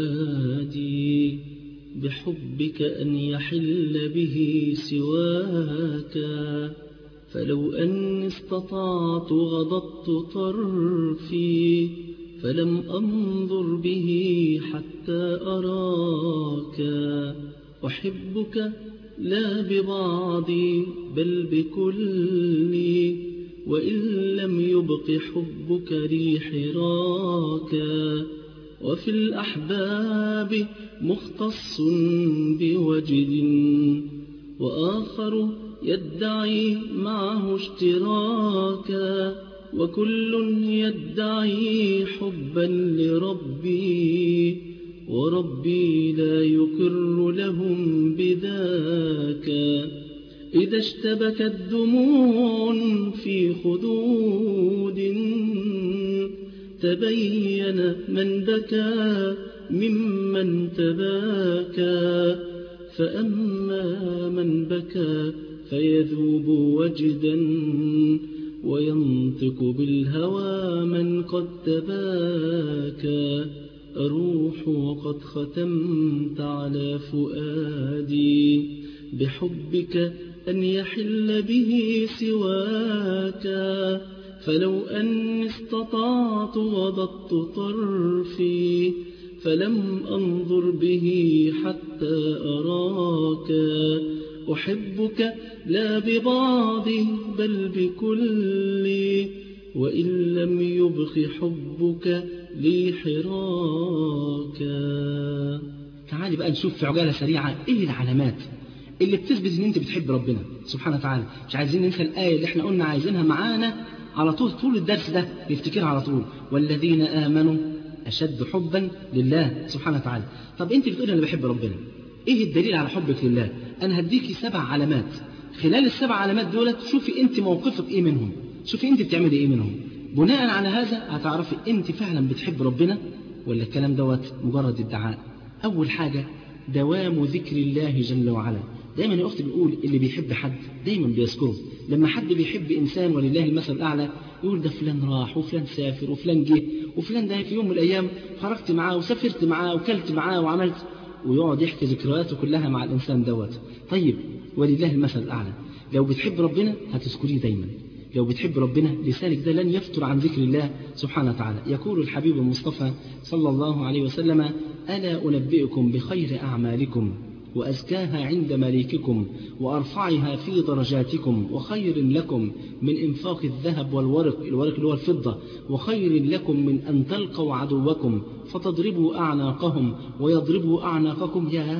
Speaker 3: فؤادي بحبك أن يحل به سواك، فلو أني استطعت غضضت طرفي فلم أنظر به حتى أراك. أحبك لا ببعضي بل بكلي، وإن لم يبق حبك لي حراكا. وفي الأحباب مختص بوجد وآخر يدعي معه اشتراكا، وكل يدعي حبا لربي وربي لا يقر لهم بذاك. إذا اشتبكت دموع في خدود تبين من بكى ممن تباكى، فأما من بكى فيذوب وجدا وينطق بالهوى من قد تباكى. أروح وقد ختمت على فؤادي بحبك أن يحل به سواك، فلو أني استطعت غضضت طرفي فلم أنظر به حتى أراك. أحبك لا ببعضي بل بكلي، وإن لم يبق حبك لي حراكا. تعالي بقى نشوف في عجالة سريعة ايه العلامات اللي بتثبت ان انت بتحب ربنا سبحانه وتعالى. مش عايزين ننسى الآية اللي احنا قلنا عايزينها معانا على طول الدرس ده نفتكرها على طول، والذين آمنوا أشد حبا لله سبحانه وتعالى. طب انت بتقولي انا بحب ربنا، ايه الدليل على حبك لله؟ انا هديكي 7 علامات، خلال ال7 علامات دولت شوفي انت موقفك ايه منهم، شوفي انت بتعملي ايه منهم. بناء على هذا هتعرفي انت فعلا بتحب ربنا ولا الكلام دوت مجرد ادعاء. اول حاجة دوام ذكر الله جل وعلا. دايما يا اختي بنقول اللي بيحب حد دايما بيذكره. لما حد بيحب انسان ولله المثل الاعلى يقول ده فلان راح وفلان سافر وفلان جه وفلان ده في يوم من الايام خرجت معاه وسافرت معاه وكلت معاه وعملت، ويقعد يحكي ذكرياته كلها مع الانسان دوت. طيب ولله المثل الاعلى، لو بتحب ربنا هتذكريه دايما. لو بتحب ربنا لسانك ده لن يفتر عن ذكر الله سبحانه وتعالى. يقول الحبيب المصطفى صلى الله عليه وسلم: ألا أنبئكم بخير أعمالكم وأزكاها عند مليككم وأرفعها في درجاتكم وخير لكم من إنفاق الذهب والورق، الورق اللي هو الفضة، وخير لكم من أن تلقوا عدوكم فتضربوا أعناقهم ويضربوا أعناقكم. يا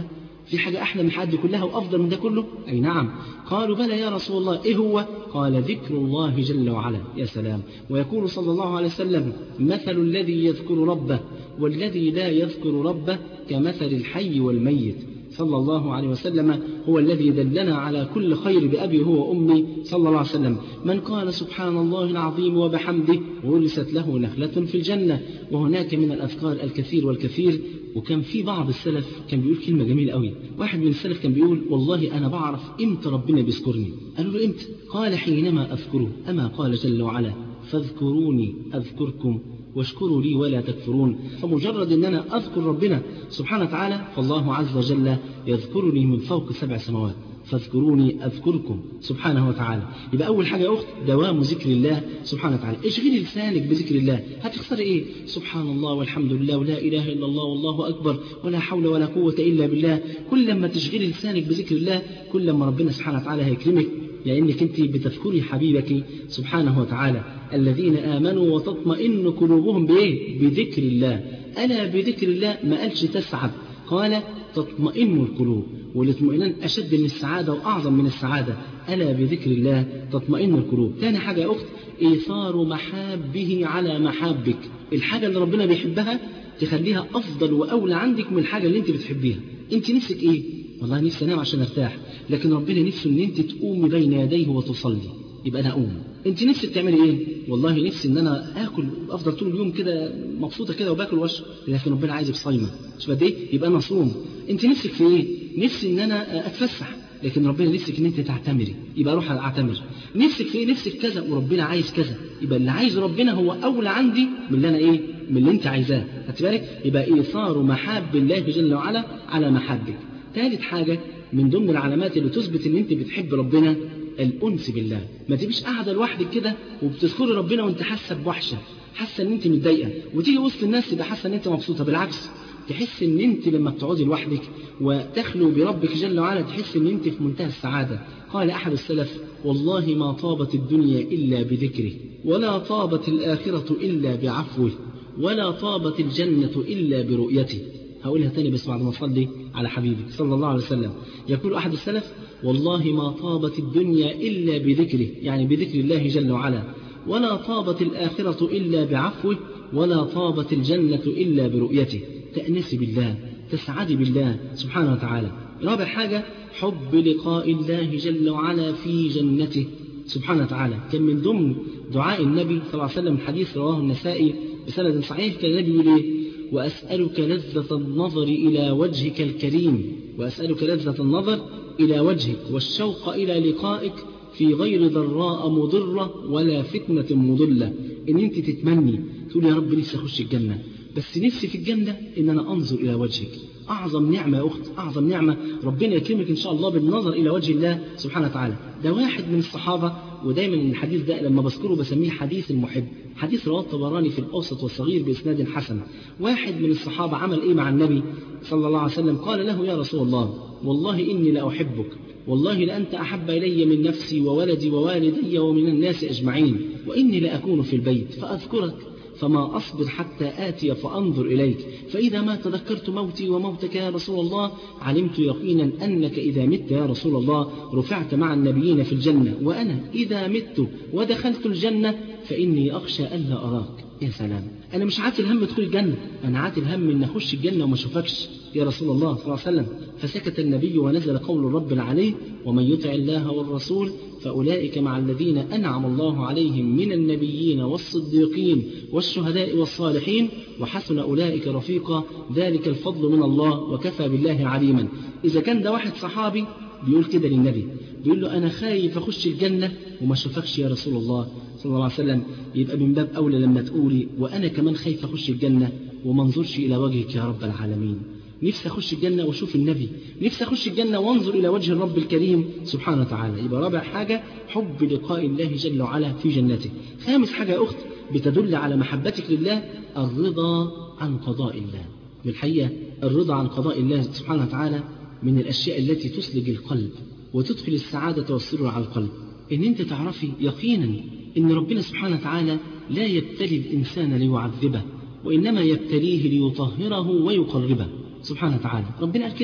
Speaker 3: في حاجة أحلى من الحياة دي كلها وأفضل من ده كله؟ أي نعم. قالوا بلى يا رسول الله. إيه هو؟ قال ذكر الله جل وعلا. يا سلام. ويقول صلى الله عليه وسلم مثل الذي يذكر ربه والذي لا يذكر ربه كمثل الحي والميت. صلى الله عليه وسلم هو الذي دلنا على كل خير بأبي هو وأمي صلى الله عليه وسلم. من قال سبحان الله العظيم وبحمده ورثت له نخلة في الجنة. وهناك من الأذكار الكثير والكثير. وكان في بعض السلف كان بيقول كلمة جميلة قوي. واحد من السلف كان بيقول والله أنا بعرف إمتى ربنا بيذكرني. قالوا له إمتى؟ قال حينما أذكره. أما قال جل وعلا فاذكروني أذكركم واشكروا لي ولا تكفرون. فمجرد أن أنا أذكر ربنا سبحانه وتعالى فالله عز وجل يذكرني من فوق 7 سماوات. فاذكروني أذكركم سبحانه وتعالى. يبقى أول حاجة يا أخت دوام ذكر الله سبحانه وتعالى. اشغلي لسانك بذكر الله. هتخسري إيه؟ سبحان الله والحمد لله ولا إله إلا الله والله أكبر ولا حول ولا قوة إلا بالله. كل لما تشغلي لسانك بذكر الله كل لما ربنا سبحانه وتعالى هيكرمك، لأنك أنت بتذكري حبيبك سبحانه وتعالى. الذين آمنوا وتطمئن قلوبهم بإيه؟ بذكر الله. ألا بذكر الله ما قالش تسعد، قال تطمئن القلوب. والاطمئنان أشد من السعادة وأعظم من السعادة. ألا بذكر الله تطمئن القلوب. ثاني حاجة يا أخت إيثار محابه على محابك. الحاجة اللي ربنا بيحبها تخليها أفضل وأولى عندك من الحاجة اللي أنت بتحبيها. أنت نفسك إيه؟ والله نفسي أنام عشان أرتاح، لكن ربنا نفسه أن أنت تقومي بين يديه وتصلي. يبقى أنا أقوم. أنت نفسك تعملي إيه؟ والله نفسي أن أنا آكل أفضل طول اليوم كده مبسوطة كده وباكل واشرب، لكن ربنا عايزك صايمة. مش بدي إيه؟ يبقى أنا أصوم. أنت نفسك في إيه؟ نفسي أن أنا أتفسح، لكن ربنا نفسك أن أنت تعتمري، يبقى أروح أعتمر. نفسك في إيه؟ نفسك كذا وربنا عايز كذا، يبقى اللي عايز ربنا هو أولى عندي من اللي أنا إيه؟ من اللي أنت عايزاه. هتبالك؟ يبقى إيثار محاب الله جل وعلا على محبك. ثالث حاجة من ضمن العلامات اللي تثبت ان انت بتحب ربنا الأنس بالله. ما تبقيش قاعدة لوحدك كده وبتذكري ربنا وانت حاسة بوحشة، حاسة ان انت متضايقة، وتيجي وسط الناس تبقى حاسة ان انت مبسوطة. بالعكس، تحس ان انت لما بتقعدي لوحدك وتخلو بربك جل وعلا تحس ان انت في منتهى السعادة. قال أحد السلف والله ما طابت الدنيا إلا بذكره، ولا طابت الآخرة إلا بعفوه، ولا طابت الجنة إلا برؤيته. هقولها تاني بس بعد ما صلي على حبيبك صلى الله عليه وسلم. يقول أحد السلف والله ما طابت الدنيا إلا بذكره، يعني بذكر الله جل وعلا، ولا طابت الآخرة إلا بعفوه، ولا طابت الجنة إلا برؤيته. تأنسي بالله، تسعدي بالله سبحانه وتعالى. رابع حاجة حب لقاء الله جل وعلا في جنته سبحانه وتعالى. كان من ضمن دعاء النبي صلى الله عليه وسلم حديث رواه النسائي بسند صحيح، كان النبي يقول إيه؟ وأسألك لذة النظر إلى وجهك الكريم، وأسألك لذة النظر إلى وجهك والشوق إلى لقائك في غير ضراء مضرة ولا فتنة مضلة. إن أنت تتمني تقول يا رب نفسي أخش الجنة، بس نفسي في الجنة إن أنا أنظر إلى وجهك. أعظم نعمة يا أخت، أعظم نعمة ربنا يكرمك إن شاء الله بالنظر إلى وجه الله سبحانه وتعالى. ده واحد من الصحابة، ودايما الحديث ده لما بذكره بسميه حديث المحب. حديث رواه الطبراني في الأوسط والصغير بإسناد حسن. واحد من الصحابة عمل إيه مع النبي صلى الله عليه وسلم؟ قال له يا رسول الله والله إني لأحبك، والله لأنت أحب إلي من نفسي وولدي ووالدي ومن الناس أجمعين، وإني لأكون في البيت فأذكرك فما أصبر حتى آتي فأنظر إليك، فإذا ما تذكرت موتي وموتك يا رسول الله علمت يقينا أنك إذا مت يا رسول الله رفعت مع النبيين في الجنة، وأنا إذا مت ودخلت الجنة فإني أخشى ألا أراك. يا سلام، أنا مش عاتل هم ادخل الجنة، أنا عاتل هم إن أخش الجنة وما أشوفكش يا رسول الله صلى الله عليه وسلم. فسكت النبي ونزل قول الرب العلي ومن يطع الله والرسول فأولئك مع الذين أنعم الله عليهم من النبيين والصديقين والشهداء والصالحين وحسن أولئك رفيقا ذلك الفضل من الله وكفى بالله عليما. إذا كان ده واحد صحابي بيقول كده للنبي، بيقول له أنا خايف أخش الجنة وما أشوفكش يا رسول الله صلى الله عليه وسلم، يبقى من باب أولى لما تقولي وأنا كمان خايف أخش الجنة وما انظرش إلى وجهك يا رب العالمين. نفسي أخش الجنة وأشوف النبي، نفسي أخش الجنة وانظر إلى وجه الرب الكريم سبحانه وتعالى. يبقى رابع حاجة حب لقاء الله جل وعلا في جنته. خامس حاجة يا أخت بتدل على محبتك لله الرضا عن قضاء الله. بالحقيقة الرضا عن قضاء الله سبحانه وتعالى من الأشياء التي تسلج القلب وتدخل السعادة والسرور على القلب. إن أنت تعرفي يقينا إن ربنا سبحانه وتعالى لا يبتلي الإنسان ليعذبه، وإنما يبتليه ليطهره ويقربه سبحانه وتعالى. ربنا قال كده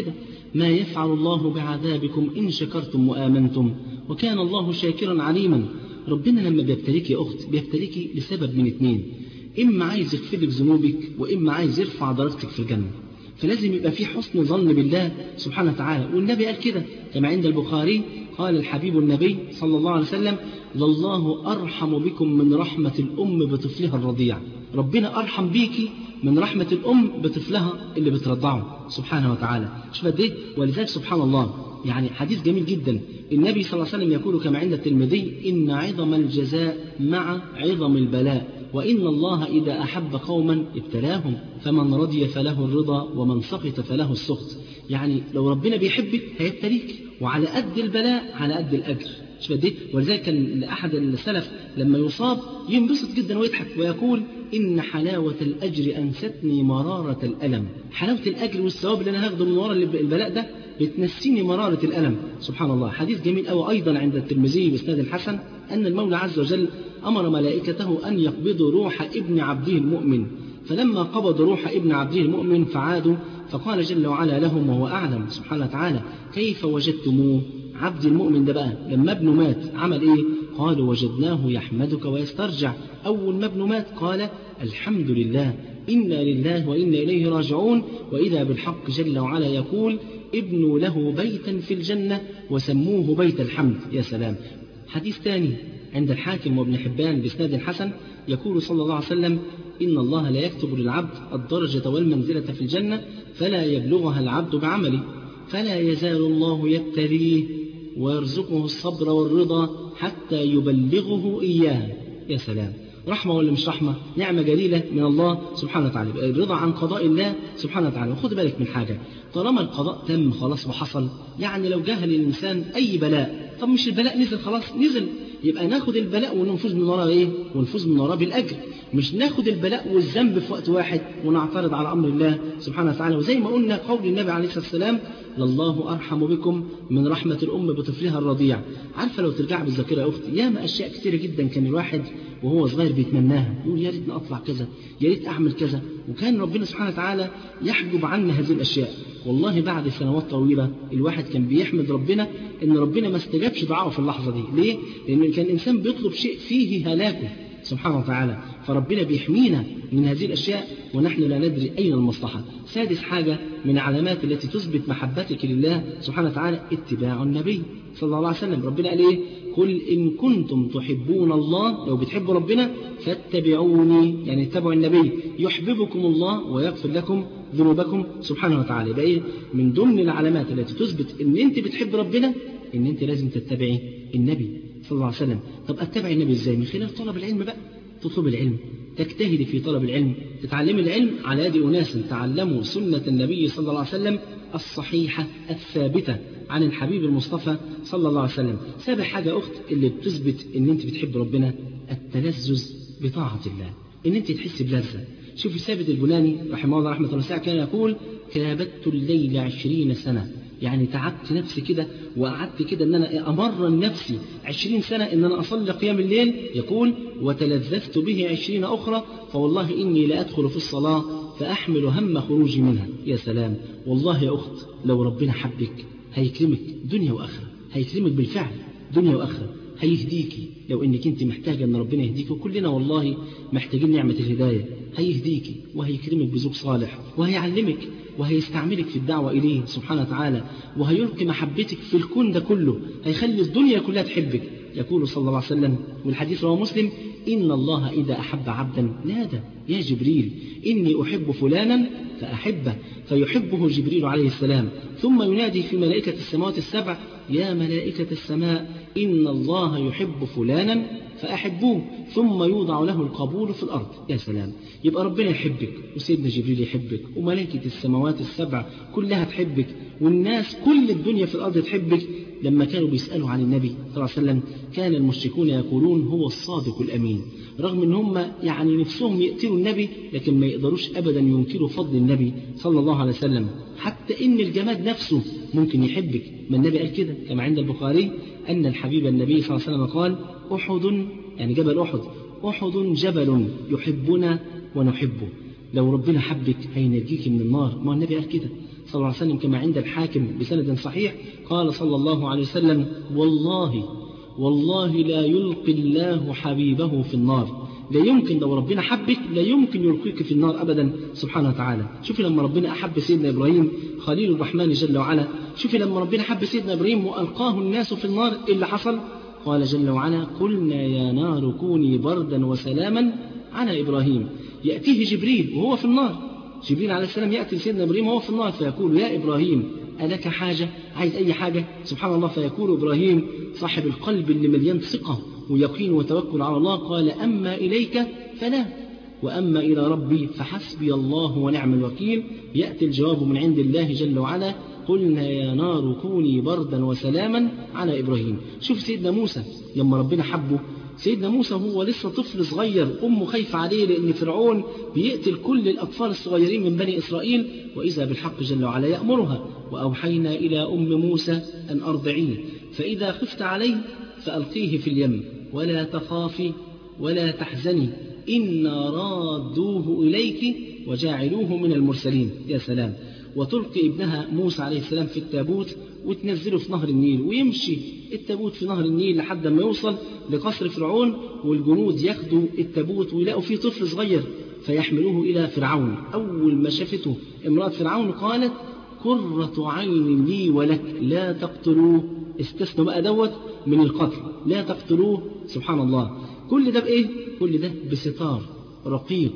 Speaker 3: ما يفعل الله بعذابكم إن شكرتم وآمنتم وكان الله شاكرا عليما. ربنا لما بيبتليك يا أخت بيبتليك لسبب من اتنين، إما عايز يغفر لك ذنوبك وإما عايز يرفع درجتك في الجنة. فلازم يبقى في حسن ظن بالله سبحانه وتعالى. والنبي قال كده كما عند البخاري، قال الحبيب النبي صلى الله عليه وسلم: لله أرحم بكم من رحمة الأم بطفلها الرضيع. ربنا أرحم بيكي من رحمة الأم بطفلها اللي بترضعه سبحانه وتعالى. شوف قد إيه. ولذلك سبحان الله يعني حديث جميل جدا، النبي صلى الله عليه وسلم يقول كما عند الترمذي: إن عظم الجزاء مع عظم البلاء، وإن الله إذا أحب قوما ابتلاهم، فمن رضي فله الرضا ومن سخط فله السخط. يعني لو ربنا بيحبك هيبتليك، وعلى قد البلاء على قد الأجر. شوف قد إيه. ولذلك كان أحد السلف لما يصاب ينبسط جدا ويضحك ويقول: إن حلاوة الأجر أنستني مرارة الألم. حلاوة الأجر والثواب اللي أنا هاخده من وراء البلاء ده بتنسيني مرارة الألم. سبحان الله. حديث جميل أو أيضا عند الترمذي بإسناد الحسن أن المولى عز وجل أمر ملائكته أن يقبضوا روح ابن عبده المؤمن، فلما قبض روح ابن عبده المؤمن فعادوا، فقال جل وعلا لهم وهو أعلم سبحانه وتعالى: كيف وجدتموه؟ عبد المؤمن ده بقى لما ابنه مات عمل إيه؟ قالوا: وجدناه يحمدك ويسترجع. أول ما ابنه مات قال: الحمد لله، إنا لله وإنا إليه راجعون. وإذا بالحق جل وعلا يقول: ابنوا له بيتا في الجنة وسموه بيت الحمد. يا سلام. حديث ثاني عند الحاكم وابن حبان بإسناد الحسن يقول صلى الله عليه وسلم: إن الله لا يكتب للعبد الدرجة والمنزلة في الجنة فلا يبلغها العبد بعمله، فلا يزال الله يبتليه ويرزقه الصبر والرضا حتى يبلغه إياه. يا سلام. رحمة ولا مش رحمة؟ نعمة جليلة من الله سبحانه وتعالى، الرضا عن قضاء الله سبحانه وتعالى. وخد بالك من حاجة، طالما القضاء تم خلاص وحصل، يعني لو جهل الإنسان أي بلاء، طب مش البلاء نزل خلاص نزل، يبقى ناخد البلاء وننفذ من وراه إيه؟ وننفذ من وراه بالأجر، مش ناخد البلاء والذنب في وقت واحد ونعترض على أمر الله سبحانه وتعالى. وزي ما قلنا قول النبي عليه الصلاة والسلام: لله أرحم بكم من رحمة الأم بطفلها الرضيع. عارفة لو ترجع بالذاكرة يا أختي، ياما أشياء كتيرة جدا كان الواحد وهو صغير بيتمناها، يقول: يا ريتني أطلع كذا، يا ريت أعمل كذا، وكان ربنا سبحانه وتعالى يحجب عنا هذه الأشياء. والله بعد سنوات طويلة الواحد كان بيحمد ربنا إن ربنا ما استجابش دعائه في اللحظة دي. ليه؟ لأن كان الإنسان بيطلب شيء فيه هلاكه سبحانه وتعالى، فربنا بيحمينا من هذه الأشياء ونحن لا ندري أين المصلحة. سادس حاجة من علامات التي تثبت محبتك لله سبحانه وتعالى: اتباع النبي صلى الله عليه وسلم. ربنا قال إيه؟ قل إن كنتم تحبون الله، لو بتحبوا ربنا فاتبعوني، يعني اتبعوا النبي يحببكم الله ويغفر لكم ذنوبكم سبحانه وتعالى. يبقى إيه؟ من ضمن العلامات التي تثبت إن أنت بتحب ربنا إن أنت لازم تتبعي النبي صلى الله عليه وسلم. طب أتبع النبي إزاي؟ من خلال طلب العلم بقى. تطلب العلم، تجتهد في طلب العلم، تتعلم العلم على يد أناس تعلموا سنة النبي صلى الله عليه وسلم الصحيحة الثابتة عن الحبيب المصطفى صلى الله عليه وسلم. سابع حاجة أخت اللي بتثبت إن أنت بتحب ربنا: التلذذ بطاعة الله، إن أنت تحس بلذة. شوفي ثابت البناني رحمه الله رحمة الله كان يقول: كابدت الليل 20 سنة، يعني تعبت نفسي كده وقعدت كده ان انا امرن نفسي 20 سنة ان انا اصلي قيام الليل. يقول: وتلذذت به 20 اخرى، فوالله اني لادخل في الصلاة فاحمل هم خروجي منها. يا سلام. والله يا اخت لو ربنا حبك هيكرمك دنيا واخرة، هيكرمك بالفعل دنيا واخرة، هيهديكي لو انك انت محتاجة ان ربنا يهديك، وكلنا والله محتاجين نعمة الهداية. هيهديكي وهيكرمك بزوج صالح، وهيعلمك وهيستعملك في الدعوة إليه سبحانه وتعالى، وهيلقي محبتك في الكون ده كله، هيخلي الدنيا كلها تحبك. يقول صلى الله عليه وسلم والحديث رواه مسلم: إن الله إذا أحب عبدا نادى: يا جبريل إني أحب فلانا فأحبه، فيحبه جبريل عليه السلام، ثم ينادي في ملائكة السماوات السبع: يا ملائكة السماء إن الله يحب فلانا فأحبوه، ثم يوضع له القبول في الأرض. يا سلام. يبقى ربنا يحبك، وسيدنا جبريل يحبك، وملائكة السماوات السبع كلها تحبك، والناس كل الدنيا في الأرض تحبك. لما كانوا بيسألوا عن النبي صلى الله عليه وسلم كان المشركون يقولون: هو الصادق الأمين، رغم ان هم يعني نفسهم يقتلوا النبي لكن ما يقدروش أبدا ينكروا فضل النبي صلى الله عليه وسلم. حتى إن الجماد نفسه ممكن يحبك، ما النبي قال كده كما عند البخاري أن الحبيب النبي صلى الله عليه وسلم قال: أحد، يعني جبل أحد، أحد جبل يحبنا ونحبه. لو ربنا حبك هينجيك من النار، ما النبي قال كده صلى الله عليه وسلم كما عند الحاكم بسند صحيح قال صلى الله عليه وسلم والله لا يلقي الله حبيبه في النار. لا يمكن لو ربنا حبك لا يمكن يلقيك في النار أبدا سبحانه وتعالى. شوفي لما ربنا أحب سيدنا إبراهيم خليل الرحمن جل وعلا، شوفي لما ربنا حب سيدنا إبراهيم وألقاه الناس في النار إيه اللي حصل؟ قال جل وعلا قلنا يا نار كوني بردا وسلاما على إبراهيم. يأتيه جبريل وهو في النار، جبريل عليه السلام يأتي لسيدنا إبراهيم وهو في النار فيقول يا إبراهيم ألك حاجة؟ عايز أي حاجة؟ سبحان الله. فيقول إبراهيم صاحب القلب اللي مليان ثقة ويقين وتوكل على الله قال أما إليك فلا وأما إلى ربي فحسبي الله ونعم الوكيل. يأتي الجواب من عند الله جل وعلا قلنا يا نار كوني بردا وسلاما على إبراهيم. شوف سيدنا موسى لما ربنا حبه، سيدنا موسى هو لسه طفل صغير، أمه خايفة عليه لأن فرعون بيقتل كل الأطفال الصغيرين من بني إسرائيل، وإذا بالحق جل وعلا يأمرها وأوحينا إلى أم موسى أن أرضعيه فإذا خفت عليه فألقيه في اليم ولا تخافي ولا تحزني إنا رادوه إليك وجاعلوه من المرسلين. يا سلام. وتلقي ابنها موسى عليه السلام في التابوت وتنزله في نهر النيل، ويمشي التابوت في نهر النيل لحد ما يوصل لقصر فرعون، والجنود ياخدوا التابوت ويلاقوا فيه طفل صغير فيحملوه إلى فرعون. أول ما شافته امرأة فرعون قالت قرة عين لي ولك لا تقتلوه. استثنوا بقى دوت من القتل، لا تقتلوه. سبحان الله. كل ده بإيه؟ كل ده بستار رقيق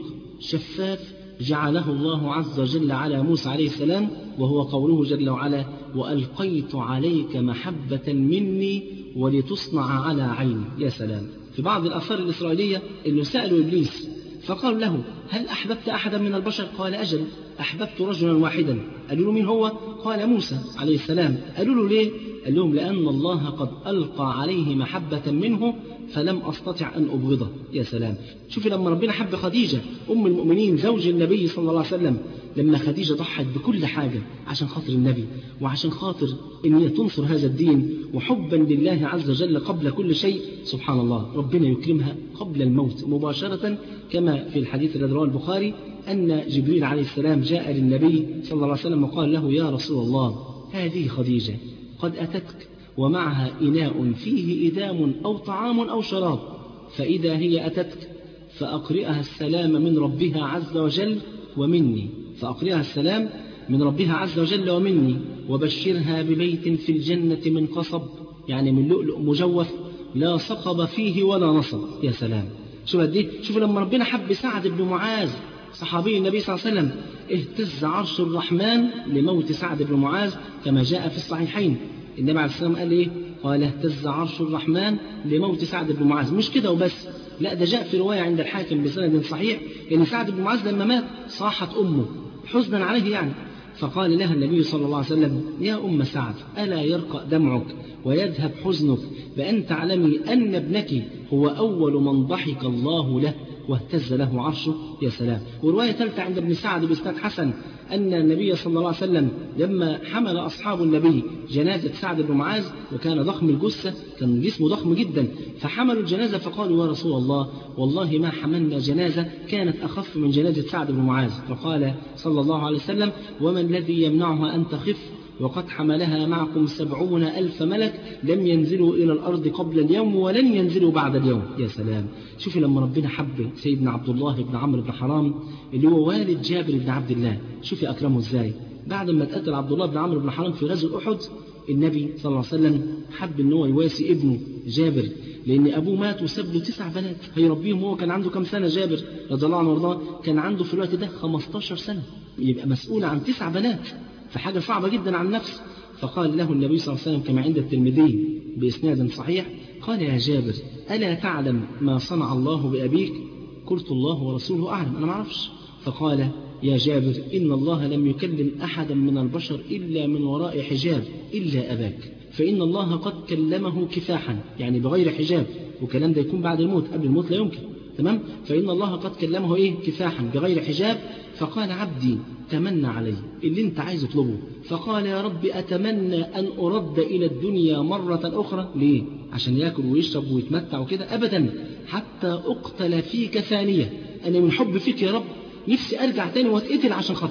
Speaker 3: شفاف جعله الله عز وجل على موسى عليه السلام، وهو قوله جل وعلا وألقيت عليك محبة مني ولتصنع على عيني. يا سلام. في بعض الآثار الإسرائيلية إنه سألوا إبليس فقال له هل أحببت أحدا من البشر؟ قال أجل أحببت رجلا واحدا. قالوا له مين هو؟ قال موسى عليه السلام. قالوا له ليه؟ قال لهم لأن الله قد ألقى عليه محبة منه فلم أستطع أن أبغضه. يا سلام. شوفي لما ربنا حب خديجة أم المؤمنين زوج النبي صلى الله عليه وسلم، لما خديجة ضحت بكل حاجة عشان خاطر النبي وعشان خاطر إن هي تنصر هذا الدين وحبا لله عز وجل قبل كل شيء، سبحان الله ربنا يكرمها قبل الموت مباشرة كما في الحديث الذي رواه البخاري أن جبريل عليه السلام جاء للنبي صلى الله عليه وسلم وقال له يا رسول الله هذه خديجة قد أتتك ومعها إناء فيه إدام أو طعام أو شراب، فإذا هي أتتك فأقرئها السلام من ربها عز وجل ومني، فأقرئها السلام من ربها عز وجل ومني، وبشرها ببيت في الجنة من قصب يعني من لؤلؤ مجوف لا صقب فيه ولا نصب. يا سلام. شوف قد ايه. شوف لما ربنا حب سعد بن معاذ صحابي النبي صلى الله عليه وسلم اهتز عرش الرحمن لموت سعد بن معاذ كما جاء في الصحيحين. النبي عليه السلام قال ايه؟ قال اهتز عرش الرحمن لموت سعد بن معاذ. مش كده وبس، لا ده جاء في رواية عند الحاكم بسند صحيح ان سعد بن معاذ لما مات صاحت أمه حزنا عليه يعني، فقال لها النبي صلى الله عليه وسلم يا أم سعد ألا يرقى دمعك ويذهب حزنك بأن تعلمي أن ابنك هو أول من ضحك الله له واهتز له عرشه. يا سلام. ورواية ثالثة عند ابن سعد بإسناد حسن أن النبي صلى الله عليه وسلم لما حمل أصحاب النبي جنازة سعد بن معاذ وكان ضخم الجثة كان جسمه ضخم جدا، فحملوا الجنازة فقالوا يا رسول الله والله ما حملنا جنازة كانت أخف من جنازة سعد بن معاذ، فقال صلى الله عليه وسلم وما الذي يمنعها أن تخف وقد حملها معكم 70,000 ملك لم ينزلوا إلى الأرض قبل اليوم ولن ينزلوا بعد اليوم. يا سلام. شوفي لما ربنا حب سيدنا عبد الله بن عمرو بن حرام اللي هو والد جابر بن عبد الله، شوفي أكرمه إزاي. بعد ما اتقتل عبد الله بن عمرو بن حرام في غزوة أحد النبي صلى الله عليه وسلم حب إن هو يواسي ابنه جابر لأن أبوه مات وساب له 9 بنات هيربيهم. هو كان عنده كم سنة جابر رضي الله عنه وارضاه؟ كان عنده في الوقت ده 15 سنة، يبقى مسؤول عن 9 بنات، فحاجة صعبة جدا عن نفسه. فقال له النبي صلى الله عليه وسلم كما عند الترمذي بإسناد صحيح قال يا جابر ألا تعلم ما صنع الله بأبيك؟ قلت الله ورسوله أعلم، أنا ما أعرفش. فقال يا جابر إن الله لم يكلم أحدا من البشر إلا من وراء حجاب إلا أباك، فإن الله قد كلمه كفاحا يعني بغير حجاب، وكلام ده يكون بعد الموت، قبل الموت لا يمكن. تمام. فإن الله قد كلمه إيه؟ كفاحا بغير حجاب. فقال عبدي تمنى علي اللي انت عايز اطلبه. فقال يا رب أتمنى أن أرد إلى الدنيا مرة أخرى. ليه؟ عشان يأكل ويشرب ويتمتع وكده؟ أبدا، حتى أقتل فيك ثانية. أنا من حب فيك يا رب نفسي أرجع تاني واتقتل عشان خاطرك.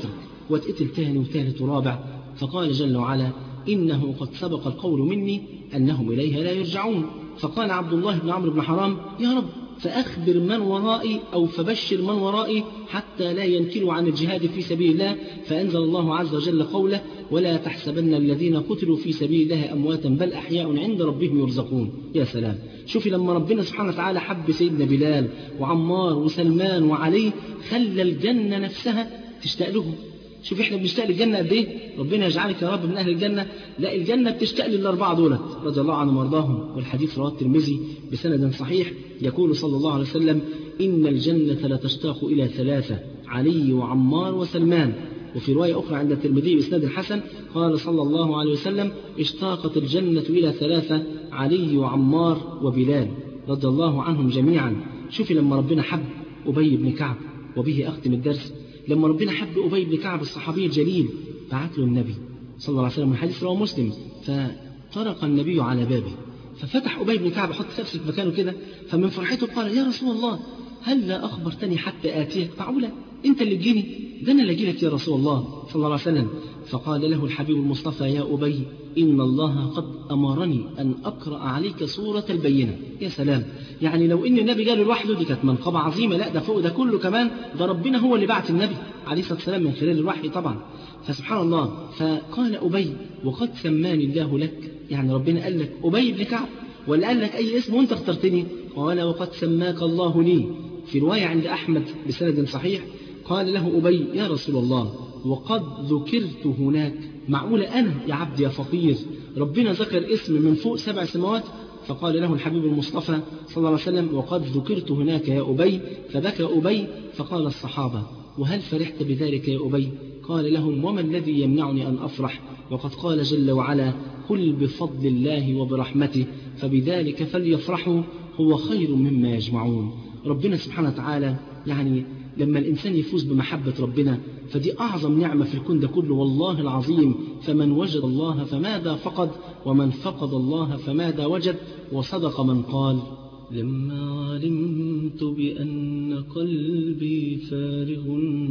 Speaker 3: واتقتل تاني وثالث ورابع. فقال جل وعلا: إنه قد سبق القول مني أنهم إليها لا يرجعون. فقال عبد الله بن عمرو بن حرام: يا رب فأخبر من ورائي أو فبشر من ورائي حتى لا ينكلوا عن الجهاد في سبيل الله. فأنزل الله عز وجل قوله: ولا تحسبن الذين قتلوا في سبيل الله أمواتا بل أحياء عند ربهم يرزقون. يا سلام، شوفي لما ربنا سبحانه وتعالى حب سيدنا بلال وعمار وسلمان وعلي خلى الجنة نفسها تشتاق لهم. شوف احنا بنشتاق للجنة قد ايه؟ ربنا يجعلك يا رب من أهل الجنة. لا، الجنة بتشتاق للأربعة دولت رضي الله عنهم وارضاهم. والحديث رواه الترمذي بسند صحيح، يقول صلى الله عليه وسلم: إن الجنة لتشتاق إلى ثلاثة: علي وعمار وسلمان. وفي رواية أخرى عند الترمذي بإسناد حسن قال صلى الله عليه وسلم: اشتاقت الجنة إلى ثلاثة: علي وعمار وبلال رضي الله عنهم جميعا. شوفي لما ربنا حب أبي بن كعب، وبه أختم الدرس، لما ربنا حب أبي بن كعب الصحابي الجليل بعت له النبي صلى الله عليه وسلم، من حديث رواه مسلم، فطرق النبي على بابه ففتح أبي بن كعب، حط نفسه في مكانه كده، فمن فرحته قال: يا رسول الله هل لا أخبرتني حتى آتيك؟ معقولة أنت اللي تجيني؟ ده أنا اللي أجيلك يا رسول الله صلى الله عليه وسلم. فقال له الحبيب المصطفى: يا أبي إن الله قد أمرني أن أقرأ عليك سورة البينة. يا سلام، يعني لو إن النبي قال لوحده دي كانت منقبة عظيمة، لا ده فوق ده كله كمان، ده ربنا هو اللي بعت النبي عليه الصلاة والسلام من خلال الوحي طبعا. فسبحان الله، فقال أبي: وقد سماني الله لك، يعني ربنا قال لك أبي بن كعب ولا قال لك أي اسم وأنت اخترتني؟ قال: وقد سماك الله لي. في رواية عند أحمد بسند صحيح قال له أبي: يا رسول الله وقد ذكرت هناك، معقولة أنا يا عبد يا فقير ربنا ذكر اسم من فوق 7 سماوات؟ فقال له الحبيب المصطفى صلى الله عليه وسلم: وقد ذكرت هناك يا أبي. فبكى أبي. فقال الصحابة: وهل فرحت بذلك يا أبي؟ قال لهم: وما الذي يمنعني أن أفرح؟ وقد قال جل وعلا: قل بفضل الله وبرحمته فبذلك فليفرحوا هو خير مما يجمعون. ربنا سبحانه وتعالى يعني لما الإنسان يفوز بمحبة ربنا فدي أعظم نعمة في الكون ده كله والله العظيم. فمن وجد الله فماذا فقد، ومن فقد الله فماذا وجد. وصدق من قال:
Speaker 6: لما علمت بأن قلبي فارغ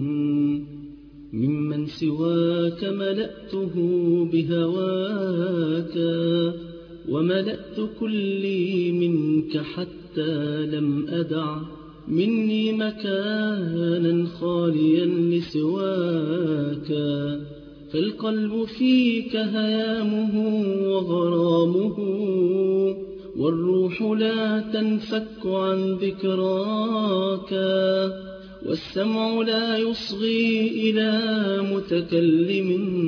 Speaker 6: ممن سواك ملأته بهواك، وملأت كلي منك حتى لم أدع مني مكانا خاليا لسواك. فالقلب فيك هيامه وغرامه، والروح لا تنفك عن ذكراك، والسمع لا يصغي إلى متكلم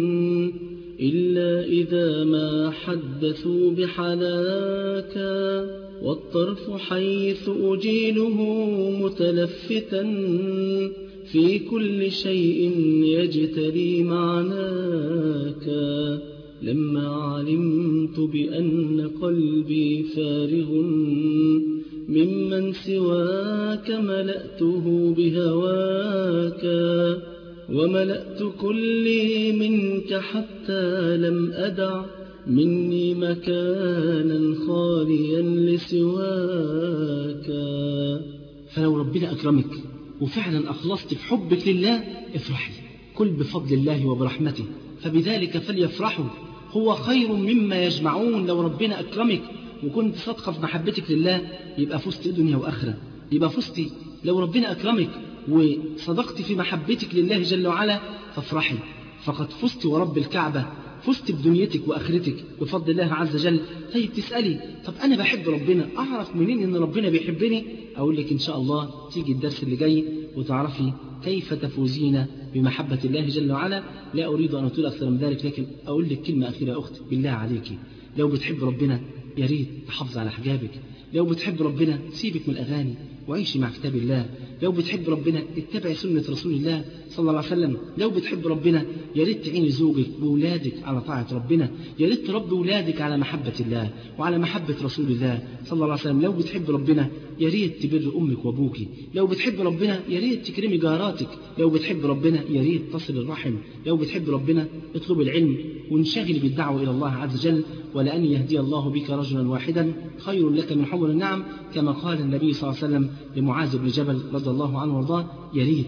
Speaker 6: إلا إذا ما حدثوا بحلاك، والطرف حيث أجيله متلفتا في كل شيء يجتري معناك. لما علمت بأن قلبي فارغ ممن سواك ملأته بهواك، وملأت كلي منك حتى لم أدع مني مكانا خاليا لسواك.
Speaker 3: فلو ربنا أكرمك وفعلا أخلصت في حبك لله افرحي. كل بفضل الله وبرحمته فبذلك فليفرحوا هو خير مما يجمعون. لو ربنا أكرمك وكنت صادقة في محبتك لله يبقى فزت دنيا وآخرة، يبقى فزتي. لو ربنا أكرمك وصدقت في محبتك لله جل وعلا فافرحي، فقد فزت ورب الكعبة، فزت بدنيتك وآخرتك بفضل الله عز وجل. طيب تسألي: طب أنا بحب ربنا، أعرف منين إن ربنا بيحبني؟ أقول لك إن شاء الله تيجي الدرس اللي جاي وتعرفي كيف تفوزين بمحبة الله جل وعلا. لا أريد أن أطيل أكثر من ذلك، لكن أقول لك كلمة أخيرة يا أختي، بالله عليك لو بتحب ربنا يا ريت تحافظ على حجابك. لو بتحب ربنا سيبك من الأغاني وعيشي مع كتاب الله. لو بتحب ربنا اتبعي سنة رسول الله صلى الله عليه وسلم. لو بتحب ربنا يا ريت تعيني زوجك وولادك على طاعة ربنا، يا ريت تربي ولادك على محبة الله وعلى محبة رسول الله صلى الله عليه وسلم. لو بتحب ربنا يا ريت تبر أمك وأبوك. لو بتحب ربنا يا ريت تكرمي جاراتك. لو بتحب ربنا يا ريت تصل الرحم. لو بتحب ربنا اطلب العلم وانشغل بالدعوة إلى الله عز وجل. ولأن يهدي الله بك رجلا واحدا خير لك من حمر النعم، كما قال النبي صلى الله عليه وسلم لمعاذ بن جبل رضي الله عنه وارضاه: يا ريت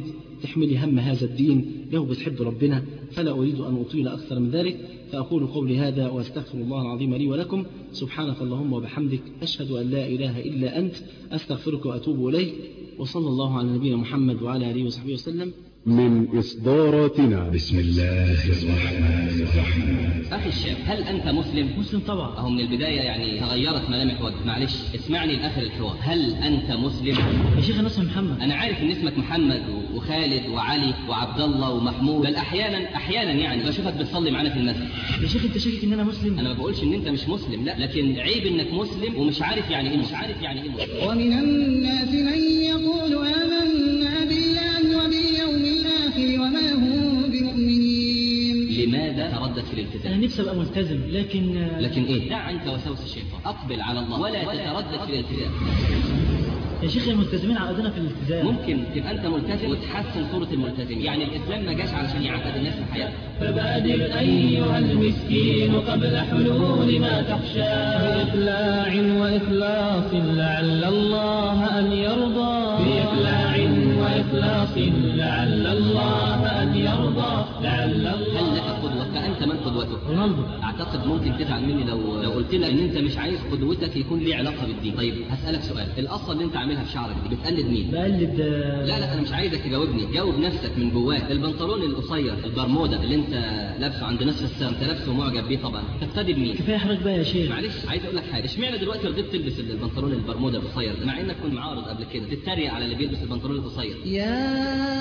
Speaker 3: تحملي هم هذا الدين لو بتحب ربنا، فلا أريد أن أطيل أكثر من ذلك، فأقول قولي هذا وأستغفر الله العظيم لي ولكم. سبحانك اللهم وبحمدك، أشهد أن لا إله إلا أنت، أستغفرك وأتوب إليك، وصلى الله على نبينا محمد وعلى آله وصحبه وسلم.
Speaker 1: من إصداراتنا. بسم الله الرحمن الرحيم.
Speaker 7: أخي الشاب، هل أنت مسلم؟
Speaker 3: مسلم طبعا.
Speaker 7: أهو من البداية يعني تغيرت ملامح وجهك. معلش اسمعني لآخر الحوار. هل أنت مسلم؟
Speaker 3: يا شيخ أنا اسمي محمد.
Speaker 7: أنا عارف إن اسمك محمد وخالد وعلي وعبد الله ومحمود، بل أحيانا يعني بشوفك بتصلي معانا في المسجد.
Speaker 3: يا شيخ أنت شاكك إن أنا مسلم؟
Speaker 7: أنا ما بقولش إن أنت مش مسلم، لا، لكن عيب إنك مسلم ومش عارف يعني إيه مسلم.
Speaker 8: ومن الناس من يقول آمنا بالله وباليوم الآخر وما هم بمؤمنين.
Speaker 7: لماذا تردد في الالتزام؟
Speaker 3: أنا نفسي أبقى ملتزم،
Speaker 7: لكن إيه؟ دع عنك وسوس الشيطان، أقبل على الله ولا تتردد في الالتزام.
Speaker 3: يا شيخ الملتزمين عقدنا في الالتزام.
Speaker 7: ممكن تبقى أنت ملتزم وتحسن صورة الملتزم، يعني الإسلام ما جاش علشان يعقد الناس في حياتهم.
Speaker 6: فبادر أيها المسكين قبل حلول ما تخشى، بإقلاع وإخلاص لعل الله أن يرضى، بإقلاع وإخلاص لعل الله أن يرضى، لعل الله.
Speaker 7: هل لك قدوة؟ فأنت من قدوتك؟
Speaker 3: رونالدو.
Speaker 7: أعتقد ممكن تزعل مني لو قلت لك إن أنت مش عايز قدوتك يكون ليه علاقة بالدين. طيب هسألك سؤال، القصة اللي أنت عاملها في شعرك دي بتقلد مين؟
Speaker 3: بقلد.
Speaker 7: لا أنا مش عايزك تجاوبني، جاوب نفسك من جواك. البنطلون القصير البرمودا اللي أنت لابسه عند نصف الساق، أنت لابسه معجب بيه طبعا، تقتدي بمين؟
Speaker 3: كفاية حضرتك بقى يا شيخ.
Speaker 7: معلش عايز أقول لك حاجة، اشمعنى دلوقتي رضيت تلبس البنطلون البرمودا القصير ده مع إنك كنت معارض قبل كده، تتريق على اللي بيلبس البنطلون القصير؟
Speaker 8: يا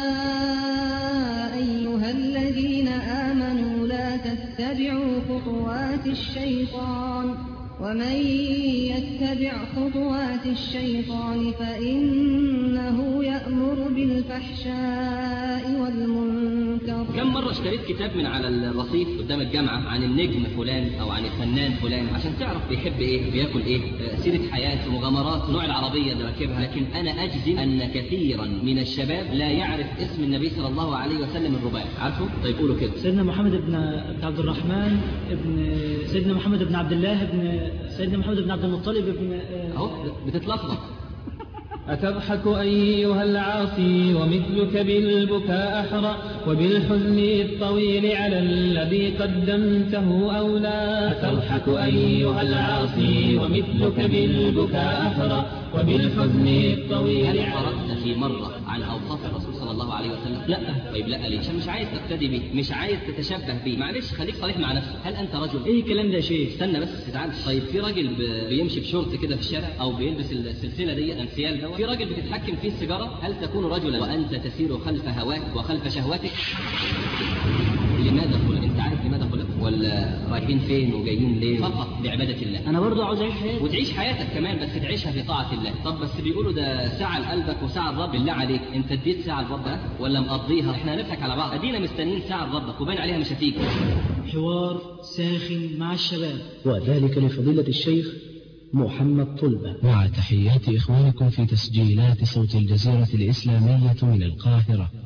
Speaker 8: أيها الذين آمنوا لا تتبعوا خطوات الشيطان، ومن يتبع خطوات الشيطان فإنه يأمر بالفحشاء والمنكر.
Speaker 7: كم مرة اشتريت كتاب من على الرصيف قدام الجامعة عن النجم فلان أو عن الفنان فلان عشان تعرف بيحب إيه، بياكل إيه، سيرة حياته، مغامرات، نوع العربية اللي راكبها. لكن أنا أجزم أن كثيرا من الشباب لا يعرف اسم النبي صلى الله عليه وسلم الرباعي. عارفه؟ طيب قولوا كده.
Speaker 3: سيدنا محمد بن عبد الرحمن ابن سيدنا محمد بن عبد الله ابن سيدنا محمد بن عبد المطلب ابن
Speaker 7: أهو بتتلخبط.
Speaker 6: أتضحك أيها العاصي ومثلك بالبكاء أحرى، وبالحزن الطويل على الذي قدمته أولى. أتضحك أيها العاصي ومثلك بالبكاء أحرى، وبالحزن الطويل.
Speaker 7: هل قرأت في مرة عن أوصاف الرسول صلى الله عليه وسلم؟
Speaker 3: لا.
Speaker 7: طيب لا ليه؟ عشان مش عايز تقتدي بيه، مش عايز تتشبه بيه. معلش خليك صريح مع نفسك، هل أنت رجل؟
Speaker 3: إيه الكلام ده يا شيخ؟
Speaker 7: استنى بس تتعالش. طيب في راجل بيمشي بشورت كده في الشارع أو بيلبس السلسلة دي الانسيال دوت، في راجل بتتحكم فيه السيجارة، هل تكون رجلا وأنت تسير خلف هواك وخلف شهواتك؟ لماذا خلق؟ أنت عارف لماذا خلق؟ ولا رايحين فين وجايين ليه؟ فقط لعبادة الله.
Speaker 3: أنا برضو عاوز أعيش حياتي
Speaker 7: وتعيش حياتك كمان، بس تعيشها في طاعة الله. طب بس بيقولوا ده ساعة لقلبك وساعة لرب. بالله عليك أنت اديت ساعة لربك ولا مقضيها؟ إحنا هنضحك على بعض، أدينا مستنيين ساعة لربك وباين عليها مش هتيجي.
Speaker 3: حوار ساخن مع الشباب،
Speaker 2: وذلك لفضيلة الشيخ محمد طلبة.
Speaker 9: مع تحيات إخوانكم في تسجيلات صوت الجزيرة الإسلامية من القاهرة.